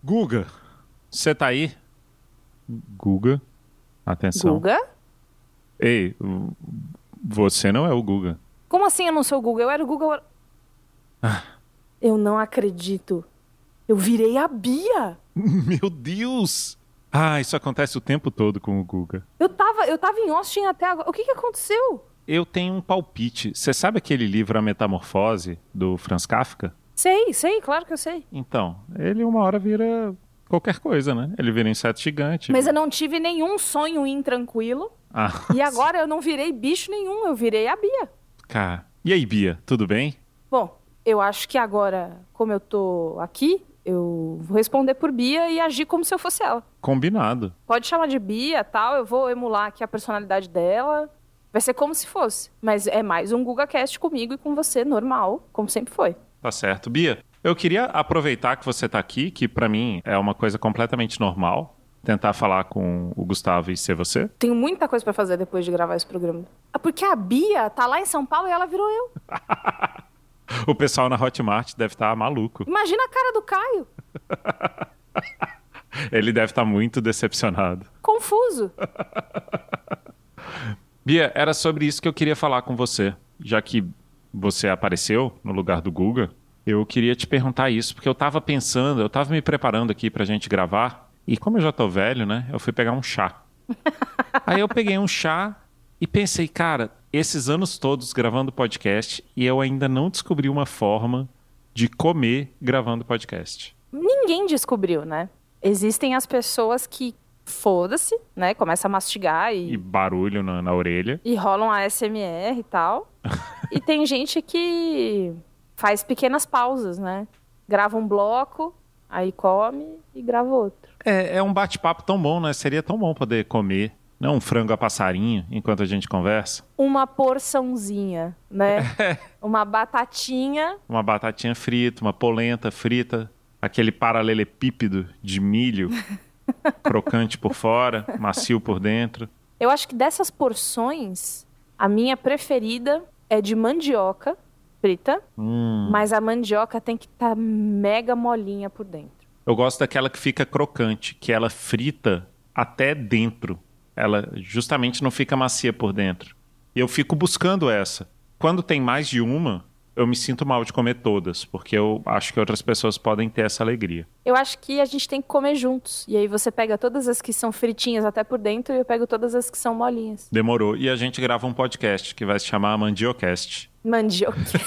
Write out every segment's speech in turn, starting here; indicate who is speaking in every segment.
Speaker 1: Guga, você tá aí? Guga, atenção.
Speaker 2: Guga?
Speaker 1: Ei, você não é o Guga.
Speaker 2: Como assim eu não sou o Guga? Eu era o Guga... Eu não acredito. Eu virei a Bia.
Speaker 1: Meu Deus! Ah, isso acontece o tempo todo com o Guga.
Speaker 2: Eu tava em Austin até agora. O que aconteceu?
Speaker 1: Eu tenho um palpite. Você sabe aquele livro A Metamorfose, do Franz Kafka?
Speaker 2: Sei, claro que eu sei.
Speaker 1: Então, ele uma hora vira qualquer coisa, né? Ele vira inseto gigante.
Speaker 2: Mas eu não tive nenhum sonho intranquilo. E agora eu não virei bicho nenhum, eu virei a Bia.
Speaker 1: Cara, e aí, Bia, tudo bem?
Speaker 2: Bom, eu acho que agora, como eu tô aqui, eu vou responder por Bia e agir como se eu fosse ela.
Speaker 1: Combinado.
Speaker 2: Pode chamar de Bia, tal, eu vou emular aqui a personalidade dela. Vai ser como se fosse. Mas é mais um GugaCast comigo e com você, normal, como sempre foi.
Speaker 1: Tá certo. Bia, eu queria aproveitar que você tá aqui, que pra mim é uma coisa completamente normal, tentar falar com o Gustavo e ser você.
Speaker 2: Tenho muita coisa pra fazer depois de gravar esse programa. Porque a Bia tá lá em São Paulo e ela virou eu.
Speaker 1: O pessoal na Hotmart deve estar maluco.
Speaker 2: Imagina a cara do Caio.
Speaker 1: Ele deve estar muito decepcionado.
Speaker 2: Confuso.
Speaker 1: Bia, era sobre isso que eu queria falar com você. Já que você apareceu no lugar do Guga, eu queria te perguntar isso, porque eu tava pensando, eu tava me preparando aqui pra gente gravar, e como eu já tô velho, né, eu fui pegar um chá. Aí eu peguei um chá e pensei, cara, esses anos todos gravando podcast, e eu ainda não descobri uma forma de comer gravando podcast.
Speaker 2: Ninguém descobriu, né? Existem as pessoas que foda-se, né? Começa a mastigar
Speaker 1: E barulho na orelha.
Speaker 2: E rolam a ASMR e tal. E tem gente que faz pequenas pausas, né? Grava um bloco, aí come e grava outro.
Speaker 1: É um bate-papo tão bom, né? Seria tão bom poder comer, não um frango a passarinho, enquanto a gente conversa.
Speaker 2: Uma porçãozinha, né? Uma batatinha.
Speaker 1: Uma batatinha frita, uma polenta frita, aquele paralelepípedo de milho, crocante por fora, macio por dentro.
Speaker 2: Eu acho que dessas porções, a minha preferida é de mandioca frita, mas a mandioca tem que estar mega molinha por dentro.
Speaker 1: Eu gosto daquela que fica crocante, que ela frita até dentro. Ela justamente não fica macia por dentro. E eu fico buscando essa. Quando tem mais de uma, eu me sinto mal de comer todas, porque eu acho que outras pessoas podem ter essa alegria.
Speaker 2: Eu acho que a gente tem que comer juntos. E aí você pega todas as que são fritinhas até por dentro e eu pego todas as que são molinhas.
Speaker 1: Demorou. E a gente grava um podcast que vai se chamar Mandiocast.
Speaker 2: Mandiocast,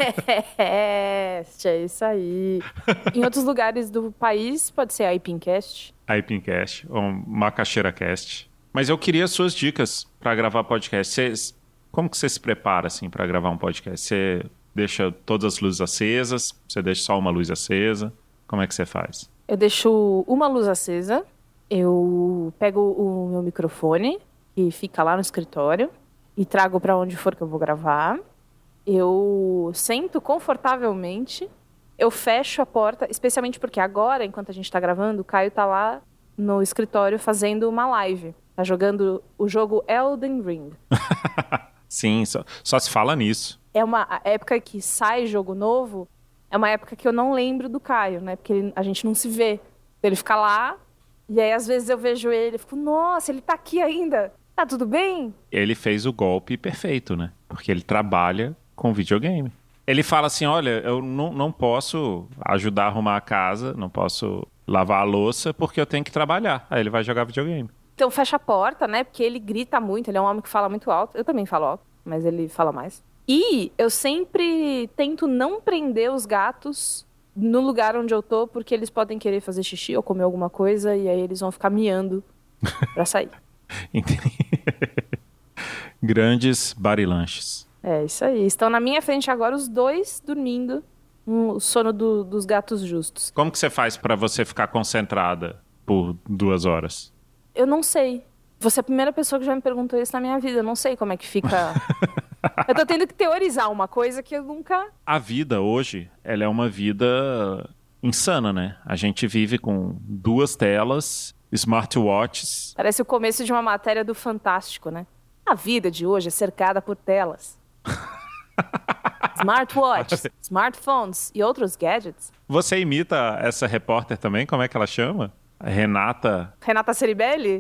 Speaker 2: é isso aí. Em outros lugares do país pode ser Aipincast.
Speaker 1: Aipincast ou MacaxeiraCast. Mas eu queria suas dicas para gravar podcast. Como que você se prepara assim para gravar um podcast? Você deixa todas as luzes acesas? Você deixa só uma luz acesa? Como é que você faz?
Speaker 2: Eu deixo uma luz acesa, eu pego o meu microfone, que fica lá no escritório, e trago para onde for que eu vou gravar. Eu sento confortavelmente, eu fecho a porta, especialmente porque agora, enquanto a gente tá gravando, o Caio tá lá no escritório fazendo uma live. Tá jogando o jogo Elden Ring.
Speaker 1: Sim, só se fala nisso.
Speaker 2: É uma época que sai jogo novo, é uma época que eu não lembro do Caio, né? Porque a gente não se vê. Ele fica lá, e aí às vezes eu vejo ele e fico, nossa, ele tá aqui ainda. Tá tudo bem?
Speaker 1: Ele fez o golpe perfeito, né? Porque ele trabalha com videogame. Ele fala assim, olha, eu não posso ajudar a arrumar a casa, não posso lavar a louça, porque eu tenho que trabalhar. Aí ele vai jogar videogame.
Speaker 2: Então fecha a porta, né? Porque ele grita muito, ele é um homem que fala muito alto. Eu também falo alto, mas ele fala mais. E eu sempre tento não prender os gatos no lugar onde eu tô, porque eles podem querer fazer xixi ou comer alguma coisa, e aí eles vão ficar miando pra sair.
Speaker 1: Grandes barilanches.
Speaker 2: É isso aí. Estão na minha frente agora os dois dormindo. O sono dos gatos justos.
Speaker 1: Como que você faz pra você ficar concentrada por 2 horas?
Speaker 2: Eu não sei. Você é a primeira pessoa que já me perguntou isso na minha vida. Eu não sei como é que fica... Eu tô tendo que teorizar uma coisa que eu nunca...
Speaker 1: A vida hoje, ela é uma vida insana, né? A gente vive com 2 telas, smartwatches.
Speaker 2: Parece o começo de uma matéria do Fantástico, né? A vida de hoje é cercada por telas. smartwatches, smartphones e outros gadgets.
Speaker 1: Você imita essa repórter também? Como é que ela chama? Renata
Speaker 2: Ceribelli?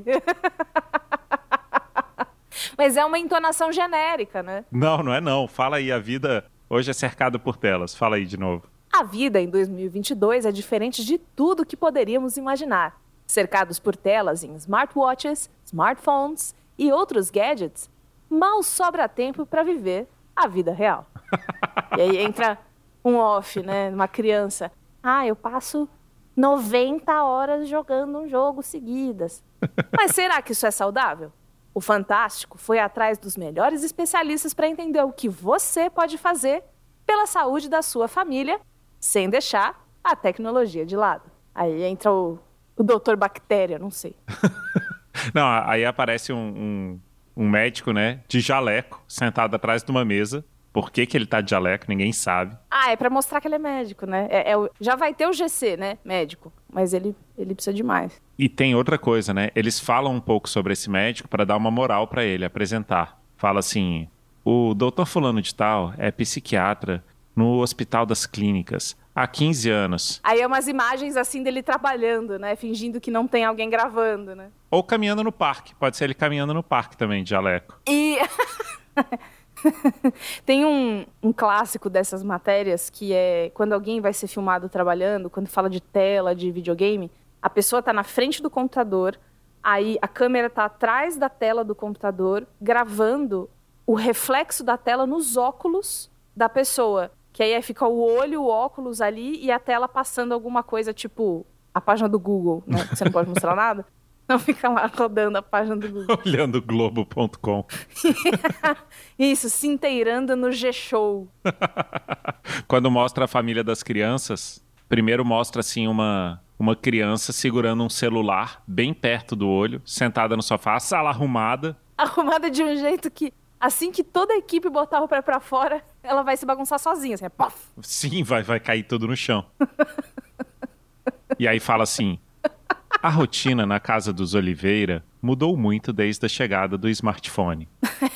Speaker 2: Mas é uma entonação genérica, né?
Speaker 1: Não, não é não. Fala aí, a vida hoje é cercada por telas. Fala aí de novo.
Speaker 2: A vida em 2022 é diferente de tudo que poderíamos imaginar. Cercados por telas em smartwatches, smartphones e outros gadgets, mal sobra tempo para viver a vida real. E aí entra um off, né? Uma criança. Eu passo 90 horas jogando um jogo seguidas. Mas será que isso é saudável? O Fantástico foi atrás dos melhores especialistas para entender o que você pode fazer pela saúde da sua família, sem deixar a tecnologia de lado. Aí entra o doutor Bactéria, não sei.
Speaker 1: Não, aí aparece um médico, né, de jaleco, sentado atrás de uma mesa. Por que ele tá de jaleco? Ninguém sabe.
Speaker 2: É pra mostrar que ele é médico, né? Já vai ter o GC, né? Médico. Mas ele precisa de mais.
Speaker 1: E tem outra coisa, né? Eles falam um pouco sobre esse médico para dar uma moral para ele, apresentar. Fala assim, o doutor fulano de tal é psiquiatra no Hospital das Clínicas há 15 anos.
Speaker 2: Aí é umas imagens assim dele trabalhando, né? Fingindo que não tem alguém gravando, né?
Speaker 1: Ou caminhando no parque. Pode ser ele caminhando no parque também, de jaleco.
Speaker 2: E... Tem um clássico dessas matérias que é quando alguém vai ser filmado trabalhando, quando fala de tela, de videogame, a pessoa tá na frente do computador, aí a câmera tá atrás da tela do computador, gravando o reflexo da tela nos óculos da pessoa. Que aí fica o olho, o óculos ali e a tela passando alguma coisa, tipo a página do Google, né? Você não pode mostrar nada. Não fica lá rodando a página do Google.
Speaker 1: Olhando Globo.com.
Speaker 2: Isso, se inteirando no G-Show.
Speaker 1: Quando mostra a família das crianças, primeiro mostra assim uma criança segurando um celular bem perto do olho, sentada no sofá, a sala arrumada.
Speaker 2: Arrumada de um jeito que, assim que toda a equipe botar o pé pra fora, ela vai se bagunçar sozinha, assim, pof!
Speaker 1: Sim, vai cair tudo no chão. E aí fala assim... A rotina na casa dos Oliveira mudou muito desde a chegada do smartphone.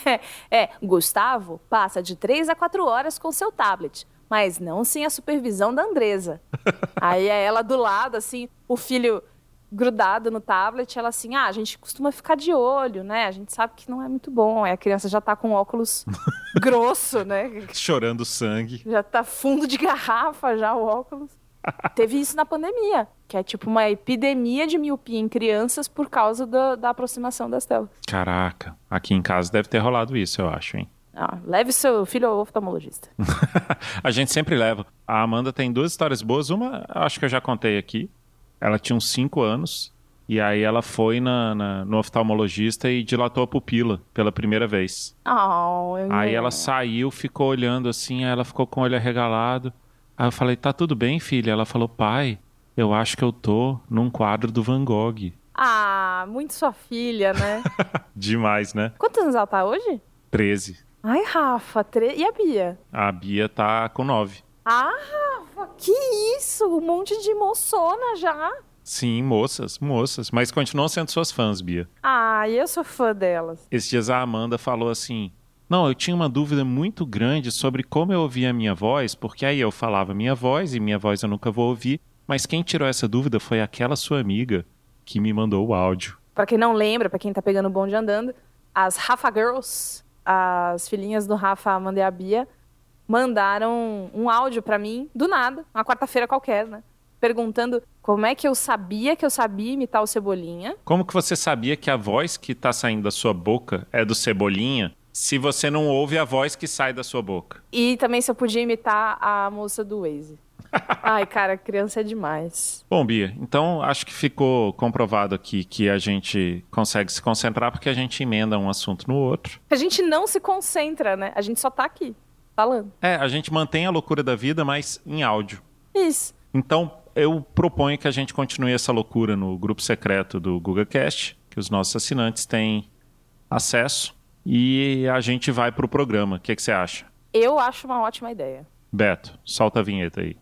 Speaker 2: Gustavo passa de 3 a 4 horas com seu tablet, mas não sem a supervisão da Andresa. Aí é ela do lado, assim, o filho grudado no tablet, ela assim, a gente costuma ficar de olho, né? A gente sabe que não é muito bom. Aí a criança já tá com óculos grosso, né?
Speaker 1: Chorando sangue.
Speaker 2: Já tá fundo de garrafa já o óculos. Teve isso na pandemia, que é tipo uma epidemia de miopia em crianças por causa da aproximação das telas.
Speaker 1: Caraca, aqui em casa deve ter rolado isso, eu acho, hein?
Speaker 2: Leve seu filho ao oftalmologista.
Speaker 1: A gente sempre leva. A Amanda tem 2 histórias boas. Uma, acho que eu já contei aqui. Ela tinha uns 5 anos. E aí ela foi no oftalmologista e dilatou a pupila pela primeira vez. Aí ela saiu, ficou olhando assim, aí ela ficou com o olho arregalado. Aí eu falei, tá tudo bem, filha? Ela falou, pai, eu acho que eu tô num quadro do Van Gogh.
Speaker 2: Muito sua filha, né?
Speaker 1: Demais, né?
Speaker 2: Quantos anos ela tá hoje?
Speaker 1: 13.
Speaker 2: Ai, Rafa, E a Bia?
Speaker 1: A Bia tá com 9.
Speaker 2: Rafa, que isso? Um monte de moçona já.
Speaker 1: Sim, moças. Mas continuam sendo suas fãs, Bia.
Speaker 2: Eu sou fã delas.
Speaker 1: Esses dias a Amanda falou assim... Não, eu tinha uma dúvida muito grande sobre como eu ouvia a minha voz, porque aí eu falava minha voz e minha voz eu nunca vou ouvir, mas quem tirou essa dúvida foi aquela sua amiga que me mandou o áudio.
Speaker 2: Pra quem não lembra, pra quem tá pegando o bonde andando, as Rafa Girls, as filhinhas do Rafa, Amanda e a Bia, mandaram um áudio pra mim, do nada, uma quarta-feira qualquer, né? Perguntando como é que eu sabia imitar o Cebolinha.
Speaker 1: Como que você sabia que a voz que tá saindo da sua boca é do Cebolinha? Se você não ouve a voz que sai da sua boca.
Speaker 2: E também se eu podia imitar a moça do Waze. Ai, cara, criança é demais.
Speaker 1: Bom, Bia, então acho que ficou comprovado aqui que a gente consegue se concentrar porque a gente emenda um assunto no outro.
Speaker 2: A gente não se concentra, né? A gente só tá aqui, falando.
Speaker 1: A gente mantém a loucura da vida, mas em áudio.
Speaker 2: Isso.
Speaker 1: Então, eu proponho que a gente continue essa loucura no grupo secreto do GugaCast, que os nossos assinantes têm acesso. E a gente vai pro programa. O que você acha?
Speaker 2: Eu acho uma ótima ideia.
Speaker 1: Beto, solta a vinheta aí.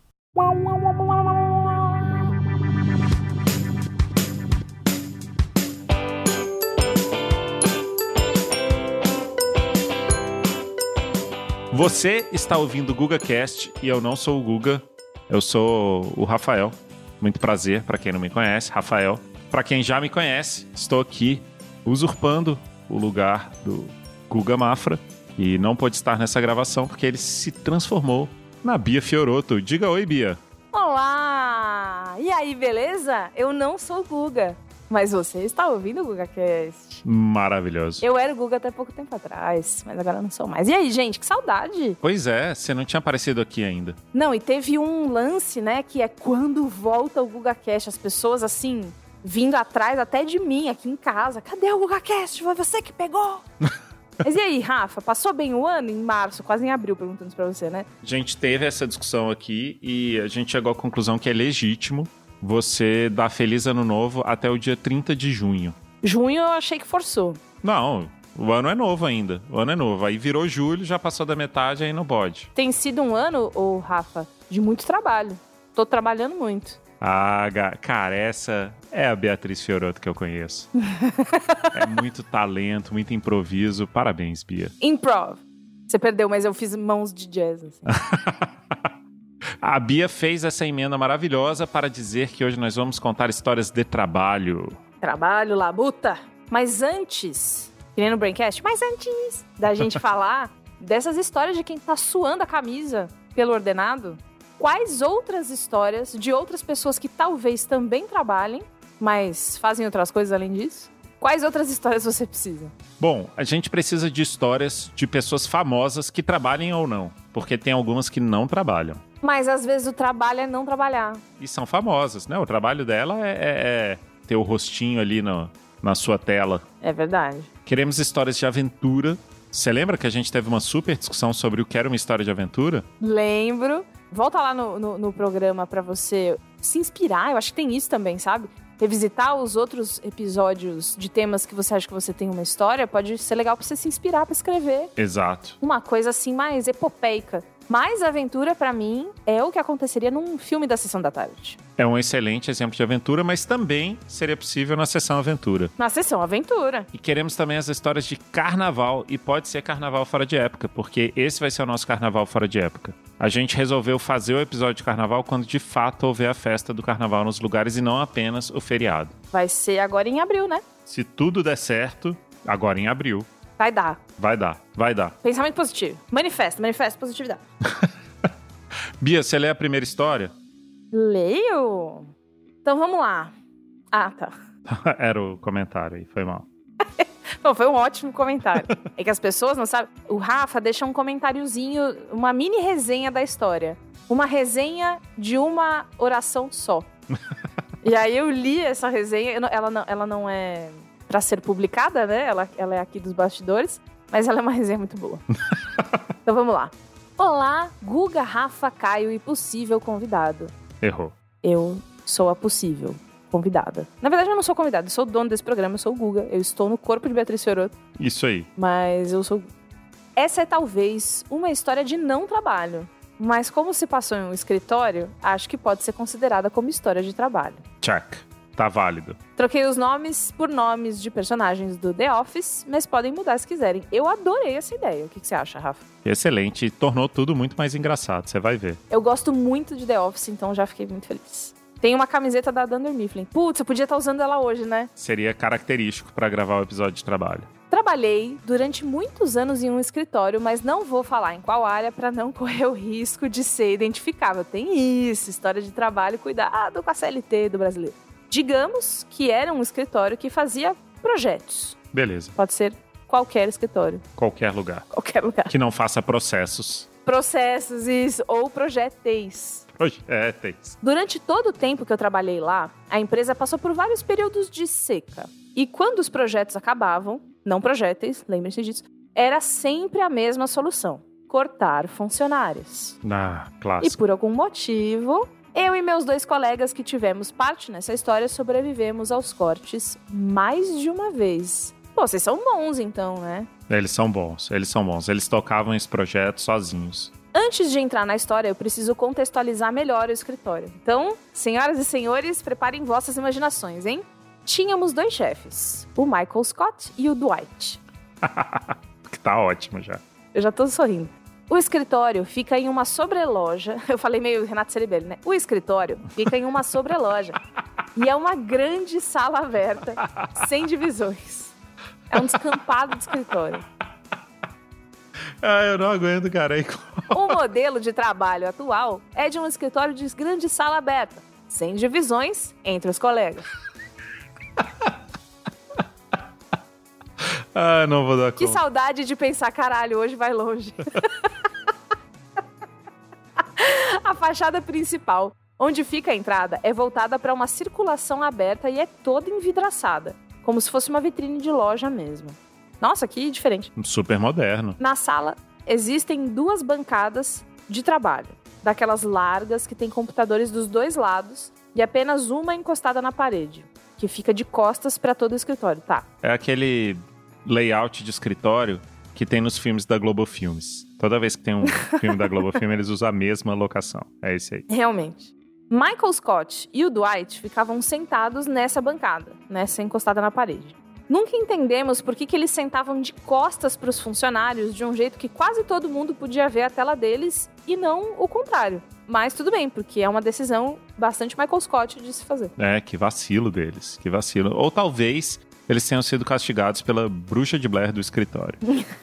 Speaker 1: Você está ouvindo o GugaCast e eu não sou o Guga, eu sou o Rafael. Muito prazer, para quem não me conhece, Rafael. Para quem já me conhece, estou aqui usurpando o lugar do Guga Mafra e não pôde estar nessa gravação porque ele se transformou na Bia Fioroto. Diga oi, Bia.
Speaker 2: Olá! E aí, beleza? Eu não sou o Guga, mas você está ouvindo o GugaCast.
Speaker 1: Maravilhoso.
Speaker 2: Eu era o Guga até pouco tempo atrás, mas agora não sou mais. E aí, gente, que saudade!
Speaker 1: Pois é, você não tinha aparecido aqui ainda.
Speaker 2: Não, e teve um lance, né, que é quando volta o GugaCast, as pessoas, assim, vindo atrás até de mim aqui em casa. Cadê o GugaCast? Foi você que pegou! Mas e aí, Rafa, passou bem o ano? Em março, quase em abril, perguntando isso pra você, né?
Speaker 1: A gente teve essa discussão aqui e a gente chegou à conclusão que é legítimo você dar Feliz Ano Novo até o dia 30 de junho.
Speaker 2: Junho eu achei que forçou.
Speaker 1: Não, o ano é novo ainda. O ano é novo. Aí virou julho, já passou da metade, aí não pode.
Speaker 2: Tem sido um ano, ô Rafa, de muito trabalho. Tô trabalhando muito.
Speaker 1: Ah, cara, essa é a Beatriz Fioroto que eu conheço. É muito talento, muito improviso. Parabéns, Bia.
Speaker 2: Improv. Você perdeu, mas eu fiz mãos de jazz, assim.
Speaker 1: A Bia fez essa emenda maravilhosa para dizer que hoje nós vamos contar histórias de trabalho.
Speaker 2: Trabalho, labuta. Mas antes, que nem no Braincast, mas antes da gente falar dessas histórias de quem tá suando a camisa pelo ordenado, quais outras histórias de outras pessoas que talvez também trabalhem, mas fazem outras coisas além disso? Quais outras histórias você precisa?
Speaker 1: Bom, a gente precisa de histórias de pessoas famosas que trabalhem ou não, porque tem algumas que não trabalham.
Speaker 2: Mas às vezes o trabalho é não trabalhar.
Speaker 1: E são famosas, né? O trabalho dela é ter o rostinho ali na sua tela.
Speaker 2: É verdade.
Speaker 1: Queremos histórias de aventura. Você lembra que a gente teve uma super discussão sobre o que era uma história de aventura?
Speaker 2: Lembro. Volta lá no programa pra você se inspirar. Eu acho que tem isso também, sabe? Revisitar os outros episódios de temas que você acha que você tem uma história pode ser legal pra você se inspirar pra escrever.
Speaker 1: Exato.
Speaker 2: Uma coisa assim mais epopeica. Mais aventura, pra mim, é o que aconteceria num filme da Sessão da Tarde.
Speaker 1: É um excelente exemplo de aventura, mas também seria possível na Sessão Aventura.
Speaker 2: Na Sessão Aventura.
Speaker 1: E queremos também as histórias de carnaval, e pode ser carnaval fora de época, porque esse vai ser o nosso carnaval fora de época. A gente resolveu fazer o episódio de carnaval quando de fato houver a festa do carnaval nos lugares e não apenas o feriado.
Speaker 2: Vai ser agora em abril, né?
Speaker 1: Se tudo der certo, agora em abril.
Speaker 2: Vai dar.
Speaker 1: Vai dar.
Speaker 2: Pensamento positivo. Manifesta positividade.
Speaker 1: Bia, você lê a primeira história?
Speaker 2: Leio? Então vamos lá. Ah, tá.
Speaker 1: Era o comentário aí, foi mal.
Speaker 2: Bom, foi um ótimo comentário. É que as pessoas não sabem. O Rafa deixa um comentáriozinho, uma mini resenha da história. Uma resenha de uma oração só. E aí eu li essa resenha. Ela não é pra ser publicada, né? Ela é aqui dos bastidores. Mas ela é uma resenha muito boa. Então vamos lá. Olá, Guga, Rafa, Caio e possível convidado.
Speaker 1: Errou.
Speaker 2: Eu sou a possível convidada. Na verdade, eu não sou convidada, eu sou o dono desse programa, eu sou o Guga. Eu estou no corpo de Beatriz Fioroto.
Speaker 1: Isso aí.
Speaker 2: Mas eu sou... Essa é talvez uma história de não trabalho. Mas como se passou em um escritório, acho que pode ser considerada como história de trabalho.
Speaker 1: Check. Tá válido.
Speaker 2: Troquei os nomes por nomes de personagens do The Office, mas podem mudar se quiserem. Eu adorei essa ideia. O que você acha, Rafa?
Speaker 1: Excelente. E tornou tudo muito mais engraçado, você vai ver.
Speaker 2: Eu gosto muito de The Office, então já fiquei muito feliz. Tem uma camiseta da Dunder Mifflin. Putz, eu podia estar usando ela hoje, né?
Speaker 1: Seria característico para gravar o episódio de trabalho.
Speaker 2: Trabalhei durante muitos anos em um escritório, mas não vou falar em qual área para não correr o risco de ser identificável. Tem isso, história de trabalho, cuidado com a CLT do brasileiro. Digamos que era um escritório que fazia projetos.
Speaker 1: Beleza.
Speaker 2: Pode ser qualquer escritório.
Speaker 1: Qualquer lugar.
Speaker 2: Qualquer lugar.
Speaker 1: Que não faça processos.
Speaker 2: Processos, isso. Ou projeteis.
Speaker 1: Projeteis.
Speaker 2: Durante todo o tempo que eu trabalhei lá, a empresa passou por vários períodos de seca. E quando os projetos acabavam, não projéteis, lembrem-se disso, era sempre a mesma solução. Cortar funcionários.
Speaker 1: Ah, clássico.
Speaker 2: E por algum motivo... Eu e meus 2 colegas que tivemos parte nessa história sobrevivemos aos cortes mais de uma vez. Pô, vocês são bons então, né?
Speaker 1: Eles são bons. Eles tocavam esse projeto sozinhos.
Speaker 2: Antes de entrar na história, eu preciso contextualizar melhor o escritório. Então, senhoras e senhores, preparem vossas imaginações, hein? Tínhamos 2 chefes, o Michael Scott e o Dwight.
Speaker 1: Que tá ótimo já.
Speaker 2: Eu já tô sorrindo. O escritório fica em uma sobreloja. Eu falei meio Renato Ceribelli, né? O escritório fica em uma sobreloja. E é uma grande sala aberta, sem divisões. É um descampado de escritório.
Speaker 1: Ah, eu não aguento, cara.
Speaker 2: O modelo de trabalho atual é de um escritório de grande sala aberta, sem divisões entre os colegas.
Speaker 1: Ah, não vou dar conta.
Speaker 2: Que saudade de pensar, caralho, hoje vai longe. A fachada principal, onde fica a entrada, é voltada para uma circulação aberta e é toda envidraçada, como se fosse uma vitrine de loja mesmo. Nossa, que diferente.
Speaker 1: Super moderno.
Speaker 2: Na sala, existem 2 bancadas de trabalho, daquelas largas que tem computadores dos 2 lados e apenas uma encostada na parede, que fica de costas para todo o escritório, tá?
Speaker 1: É aquele layout de escritório que tem nos filmes da Globo Filmes. Toda vez que tem um filme da Globo Filme, eles usam a mesma locação. É esse aí.
Speaker 2: Realmente. Michael Scott e o Dwight ficavam sentados nessa bancada, nessa encostada na parede. Nunca entendemos por que eles sentavam de costas para os funcionários de um jeito que quase todo mundo podia ver a tela deles e não o contrário. Mas tudo bem, porque é uma decisão bastante Michael Scott de se fazer.
Speaker 1: É, que vacilo deles, que vacilo. Ou talvez eles tenham sido castigados pela bruxa de Blair do escritório.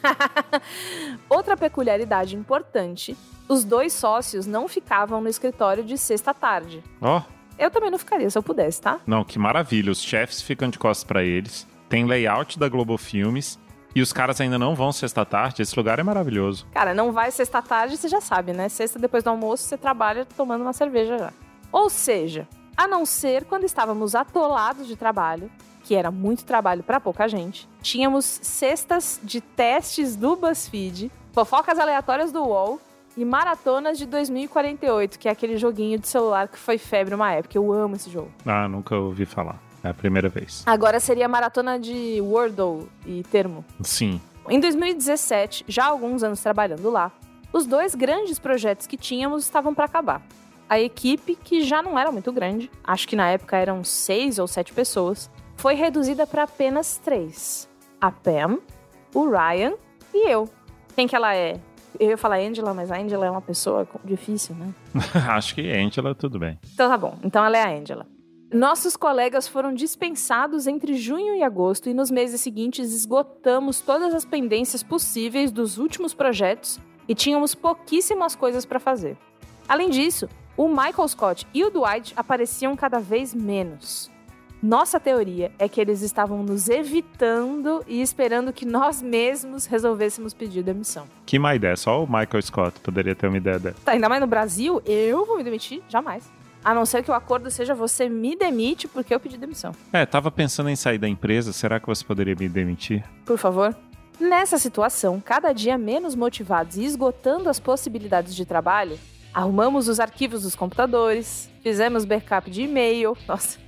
Speaker 2: Outra peculiaridade importante, os 2 sócios não ficavam no escritório de sexta à tarde.
Speaker 1: Ó.
Speaker 2: Eu também não ficaria se eu pudesse, tá?
Speaker 1: Não, que maravilha. Os chefes ficam de costas pra eles. Tem layout da Globo Filmes. E os caras ainda não vão sexta à tarde. Esse lugar é maravilhoso.
Speaker 2: Cara, não vai sexta à tarde, você já sabe, né? Sexta depois do almoço, você trabalha tomando uma cerveja já. Ou seja, a não ser quando estávamos atolados de trabalho, que era muito trabalho pra pouca gente, tínhamos cestas de testes do BuzzFeed, fofocas aleatórias do UOL e maratonas de 2048, que é aquele joguinho de celular que foi febre uma época. Eu amo esse jogo.
Speaker 1: Ah, nunca ouvi falar. É a primeira vez.
Speaker 2: Agora seria maratona de Wordle e Termo.
Speaker 1: Sim.
Speaker 2: Em 2017, já há alguns anos trabalhando lá, os 2 grandes projetos que tínhamos estavam para acabar. A equipe, que já não era muito grande, acho que na época eram 6 ou 7 pessoas, foi reduzida para apenas 3. A Pam, o Ryan e eu. Quem que ela é? Eu ia falar Angela, mas a Angela é uma pessoa difícil, né?
Speaker 1: Acho que Angela, tudo bem.
Speaker 2: Então tá bom, então ela é a Angela. Nossos colegas foram dispensados entre junho e agosto e nos meses seguintes esgotamos todas as pendências possíveis dos últimos projetos e tínhamos pouquíssimas coisas para fazer. Além disso, o Michael Scott e o Dwight apareciam cada vez menos. Nossa teoria é que eles estavam nos evitando e esperando que nós mesmos resolvêssemos pedir demissão.
Speaker 1: Que má ideia, só o Michael Scott poderia ter uma ideia dessa.
Speaker 2: Tá, ainda mais no Brasil, eu vou me demitir? Jamais. A não ser que o acordo seja você me demite porque eu pedi demissão.
Speaker 1: Tava pensando em sair da empresa, será que você poderia me demitir?
Speaker 2: Por favor. Nessa situação, cada dia menos motivados e esgotando as possibilidades de trabalho, arrumamos os arquivos dos computadores, fizemos backup de e-mail, nossa,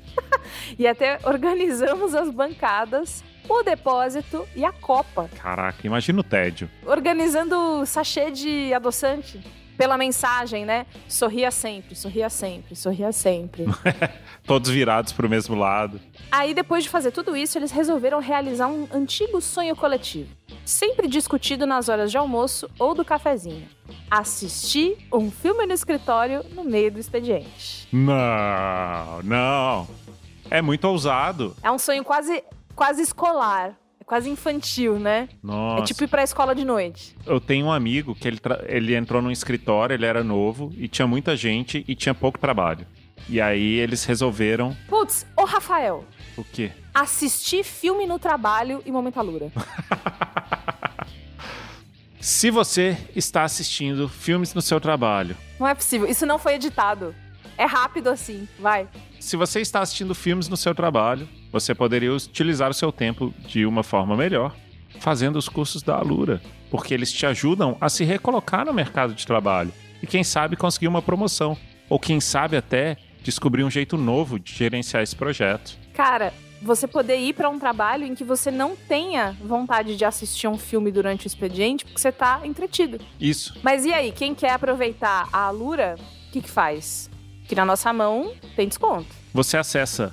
Speaker 2: e até organizamos as bancadas, o depósito e a copa.
Speaker 1: Caraca, imagina o tédio.
Speaker 2: Organizando sachê de adoçante. Pela mensagem, né? Sorria sempre, sorria sempre, sorria sempre.
Speaker 1: Todos virados pro mesmo lado.
Speaker 2: Aí, depois de fazer tudo isso, eles resolveram realizar um antigo sonho coletivo. Sempre discutido nas horas de almoço ou do cafezinho. Assistir um filme no escritório no meio do expediente.
Speaker 1: Não. É muito ousado.
Speaker 2: É um sonho quase escolar. Quase infantil, né?
Speaker 1: Nossa.
Speaker 2: É tipo ir pra escola de noite.
Speaker 1: Eu tenho um amigo que ele entrou num escritório, ele era novo e tinha muita gente e tinha pouco trabalho. E aí eles resolveram...
Speaker 2: Putz, ô Rafael.
Speaker 1: O quê?
Speaker 2: Assistir filme no trabalho e Momento Alura.
Speaker 1: Se você está assistindo filmes no seu trabalho...
Speaker 2: Não é possível, isso não foi editado. É rápido assim, vai.
Speaker 1: Se você está assistindo filmes no seu trabalho, você poderia utilizar o seu tempo de uma forma melhor, fazendo os cursos da Alura, porque eles te ajudam a se recolocar no mercado de trabalho e quem sabe conseguir uma promoção, ou quem sabe até descobrir um jeito novo de gerenciar esse projeto.
Speaker 2: Cara, você poder ir para um trabalho em que você não tenha vontade de assistir um filme durante o expediente, porque você tá entretido.
Speaker 1: Isso.
Speaker 2: Mas e aí, quem quer aproveitar a Alura, o que faz? Que na nossa mão tem desconto.
Speaker 1: Você acessa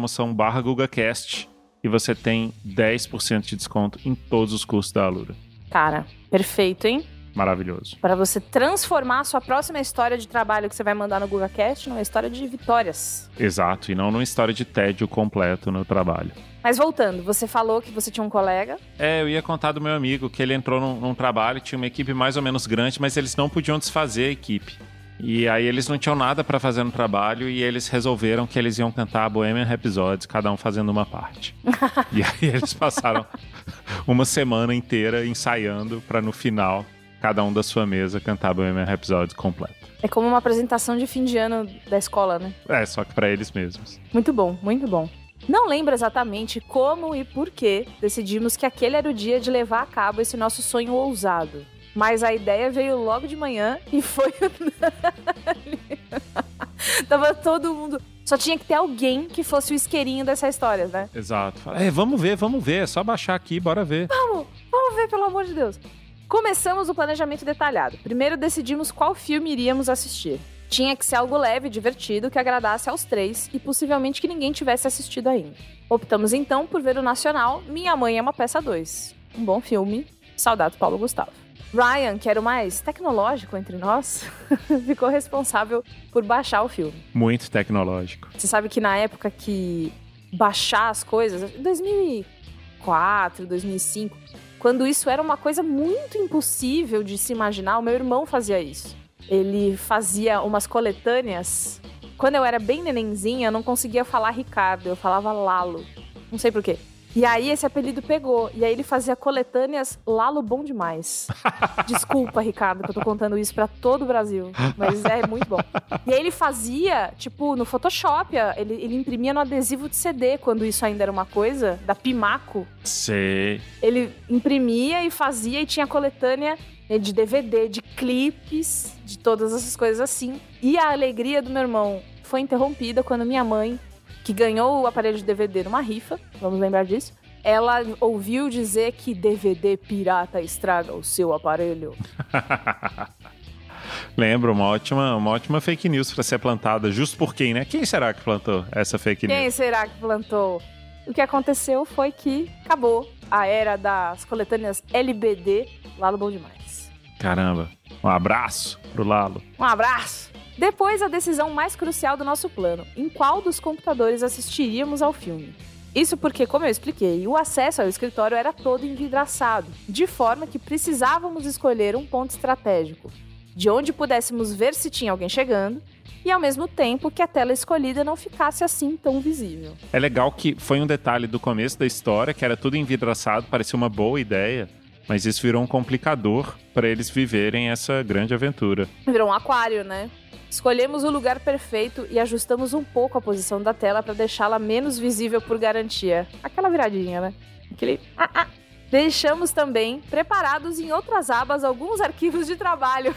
Speaker 1: alura.com.br/promoção/GugaCast e você tem 10% de desconto em todos os cursos da Alura.
Speaker 2: Cara, perfeito, hein?
Speaker 1: Maravilhoso.
Speaker 2: Para você transformar a sua próxima história de trabalho que você vai mandar no GugaCast numa história de vitórias.
Speaker 1: Exato, e não numa história de tédio completo no trabalho.
Speaker 2: Mas voltando, você falou que você tinha um colega.
Speaker 1: Eu ia contar do meu amigo, que ele entrou num trabalho, tinha uma equipe mais ou menos grande, mas eles não podiam desfazer a equipe. E aí eles não tinham nada pra fazer no trabalho e eles resolveram que eles iam cantar Bohemian Rhapsody, cada um fazendo uma parte. E aí eles passaram uma semana inteira ensaiando pra no final, cada um da sua mesa cantar Bohemian Rhapsody completo.
Speaker 2: É como uma apresentação de fim de ano da escola, né?
Speaker 1: Só que pra eles mesmos.
Speaker 2: Muito bom, muito bom. Não lembro exatamente como e por que decidimos que aquele era o dia de levar a cabo esse nosso sonho ousado. Mas a ideia veio logo de manhã e foi Tava todo mundo... Só tinha que ter alguém que fosse o isqueirinho dessa história, né?
Speaker 1: Exato. Vamos ver. É só baixar aqui, bora ver.
Speaker 2: Vamos ver, pelo amor de Deus. Começamos o planejamento detalhado. Primeiro decidimos qual filme iríamos assistir. Tinha que ser algo leve e divertido que agradasse aos três e possivelmente que ninguém tivesse assistido ainda. Optamos então por ver o nacional Minha Mãe é uma Peça 2. Um bom filme. Saudades Paulo Gustavo. Ryan, que era o mais tecnológico entre nós, ficou responsável por baixar o filme.
Speaker 1: Muito tecnológico.
Speaker 2: Você sabe que na época que baixar as coisas, em 2004, 2005, quando isso era uma coisa muito impossível de se imaginar, o meu irmão fazia isso. Ele fazia umas coletâneas. Quando eu era bem nenenzinha, eu não conseguia falar Ricardo, eu falava Lalo. Não sei por quê. E aí esse apelido pegou. E aí ele fazia coletâneas Lalo Bom Demais. Desculpa, Ricardo, que eu tô contando isso pra todo o Brasil. Mas é muito bom. E aí ele fazia, tipo, no Photoshop. Ele imprimia no adesivo de CD, quando isso ainda era uma coisa, da Pimaco.
Speaker 1: Sei.
Speaker 2: Ele imprimia e fazia e tinha coletânea de DVD, de clipes, de todas essas coisas assim. E a alegria do meu irmão foi interrompida quando minha mãe, que ganhou o aparelho de DVD numa rifa, vamos lembrar disso, ela ouviu dizer que DVD pirata estraga o seu aparelho.
Speaker 1: Lembro, uma ótima fake news pra ser plantada. Justo por quem, né? Quem será que plantou essa fake news?
Speaker 2: Quem será que plantou? O que aconteceu foi que acabou a era das coletâneas LBD, Lalo Bom Demais.
Speaker 1: Caramba, um abraço pro Lalo.
Speaker 2: Um abraço! Depois, a decisão mais crucial do nosso plano: em qual dos computadores assistiríamos ao filme. Isso porque, como eu expliquei, o acesso ao escritório era todo envidraçado, de forma que precisávamos escolher um ponto estratégico, de onde pudéssemos ver se tinha alguém chegando, e ao mesmo tempo que a tela escolhida não ficasse assim tão visível.
Speaker 1: É legal que foi um detalhe do começo da história, que era tudo envidraçado, parecia uma boa ideia, mas isso virou um complicador para eles viverem essa grande aventura.
Speaker 2: Virou um aquário, né? Escolhemos o lugar perfeito e ajustamos um pouco a posição da tela para deixá-la menos visível por garantia. Aquela viradinha, né? Aquele... Deixamos também preparados em outras abas alguns arquivos de trabalho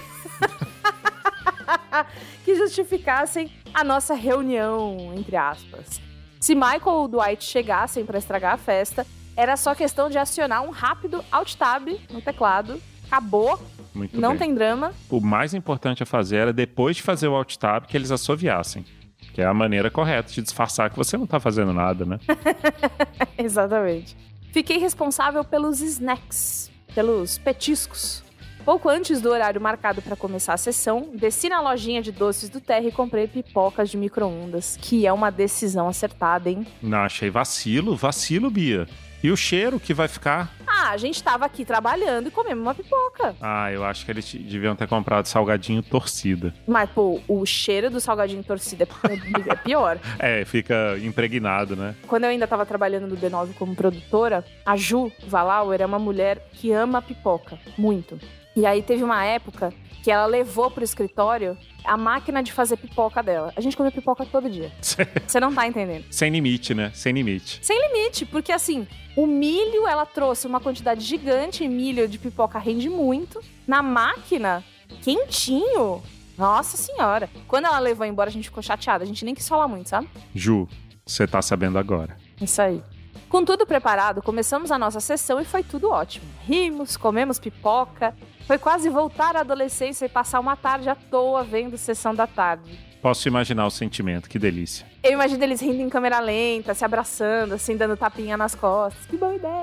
Speaker 2: que justificassem a nossa reunião, entre aspas. Se Michael ou Dwight chegassem para estragar a festa, era só questão de acionar um rápido Alt-Tab no teclado. Acabou.
Speaker 1: Muito
Speaker 2: não
Speaker 1: bem.
Speaker 2: tem drama.
Speaker 1: O mais importante a fazer era, depois de fazer o Alt-Tab, que eles assoviassem. Que é a maneira correta de disfarçar que você não tá fazendo nada, né?
Speaker 2: Exatamente. Fiquei responsável pelos snacks, pelos petiscos. Pouco antes do horário marcado para começar a sessão, desci na lojinha de doces do Terra e comprei pipocas de micro-ondas, que é uma decisão acertada, hein?
Speaker 1: Não, achei vacilo, Bia. E o cheiro que vai ficar?
Speaker 2: A gente tava aqui trabalhando e comemos uma pipoca.
Speaker 1: Eu acho que eles deviam ter comprado salgadinho torcida.
Speaker 2: Mas, pô, o cheiro do salgadinho torcida é pior.
Speaker 1: Fica impregnado, né?
Speaker 2: Quando eu ainda tava trabalhando no B9 como produtora, a Ju Valauer é uma mulher que ama pipoca, muito. E aí teve uma época que ela levou pro escritório a máquina de fazer pipoca dela. A gente comia pipoca todo dia. Você não tá entendendo.
Speaker 1: Sem limite, né? Sem limite.
Speaker 2: Sem limite, porque assim, o milho, ela trouxe uma quantidade gigante, e milho de pipoca rende muito. Na máquina, quentinho. Nossa senhora. Quando ela levou embora, a gente ficou chateada. A gente nem quis falar muito, sabe?
Speaker 1: Ju, você tá sabendo agora.
Speaker 2: Isso aí. Com tudo preparado, começamos a nossa sessão e foi tudo ótimo. Rimos, comemos pipoca. Foi quase voltar à adolescência e passar uma tarde à toa vendo Sessão da Tarde.
Speaker 1: Posso imaginar o sentimento, que delícia.
Speaker 2: Eu imagino eles rindo em câmera lenta, se abraçando, assim, dando tapinha nas costas. Que boa ideia!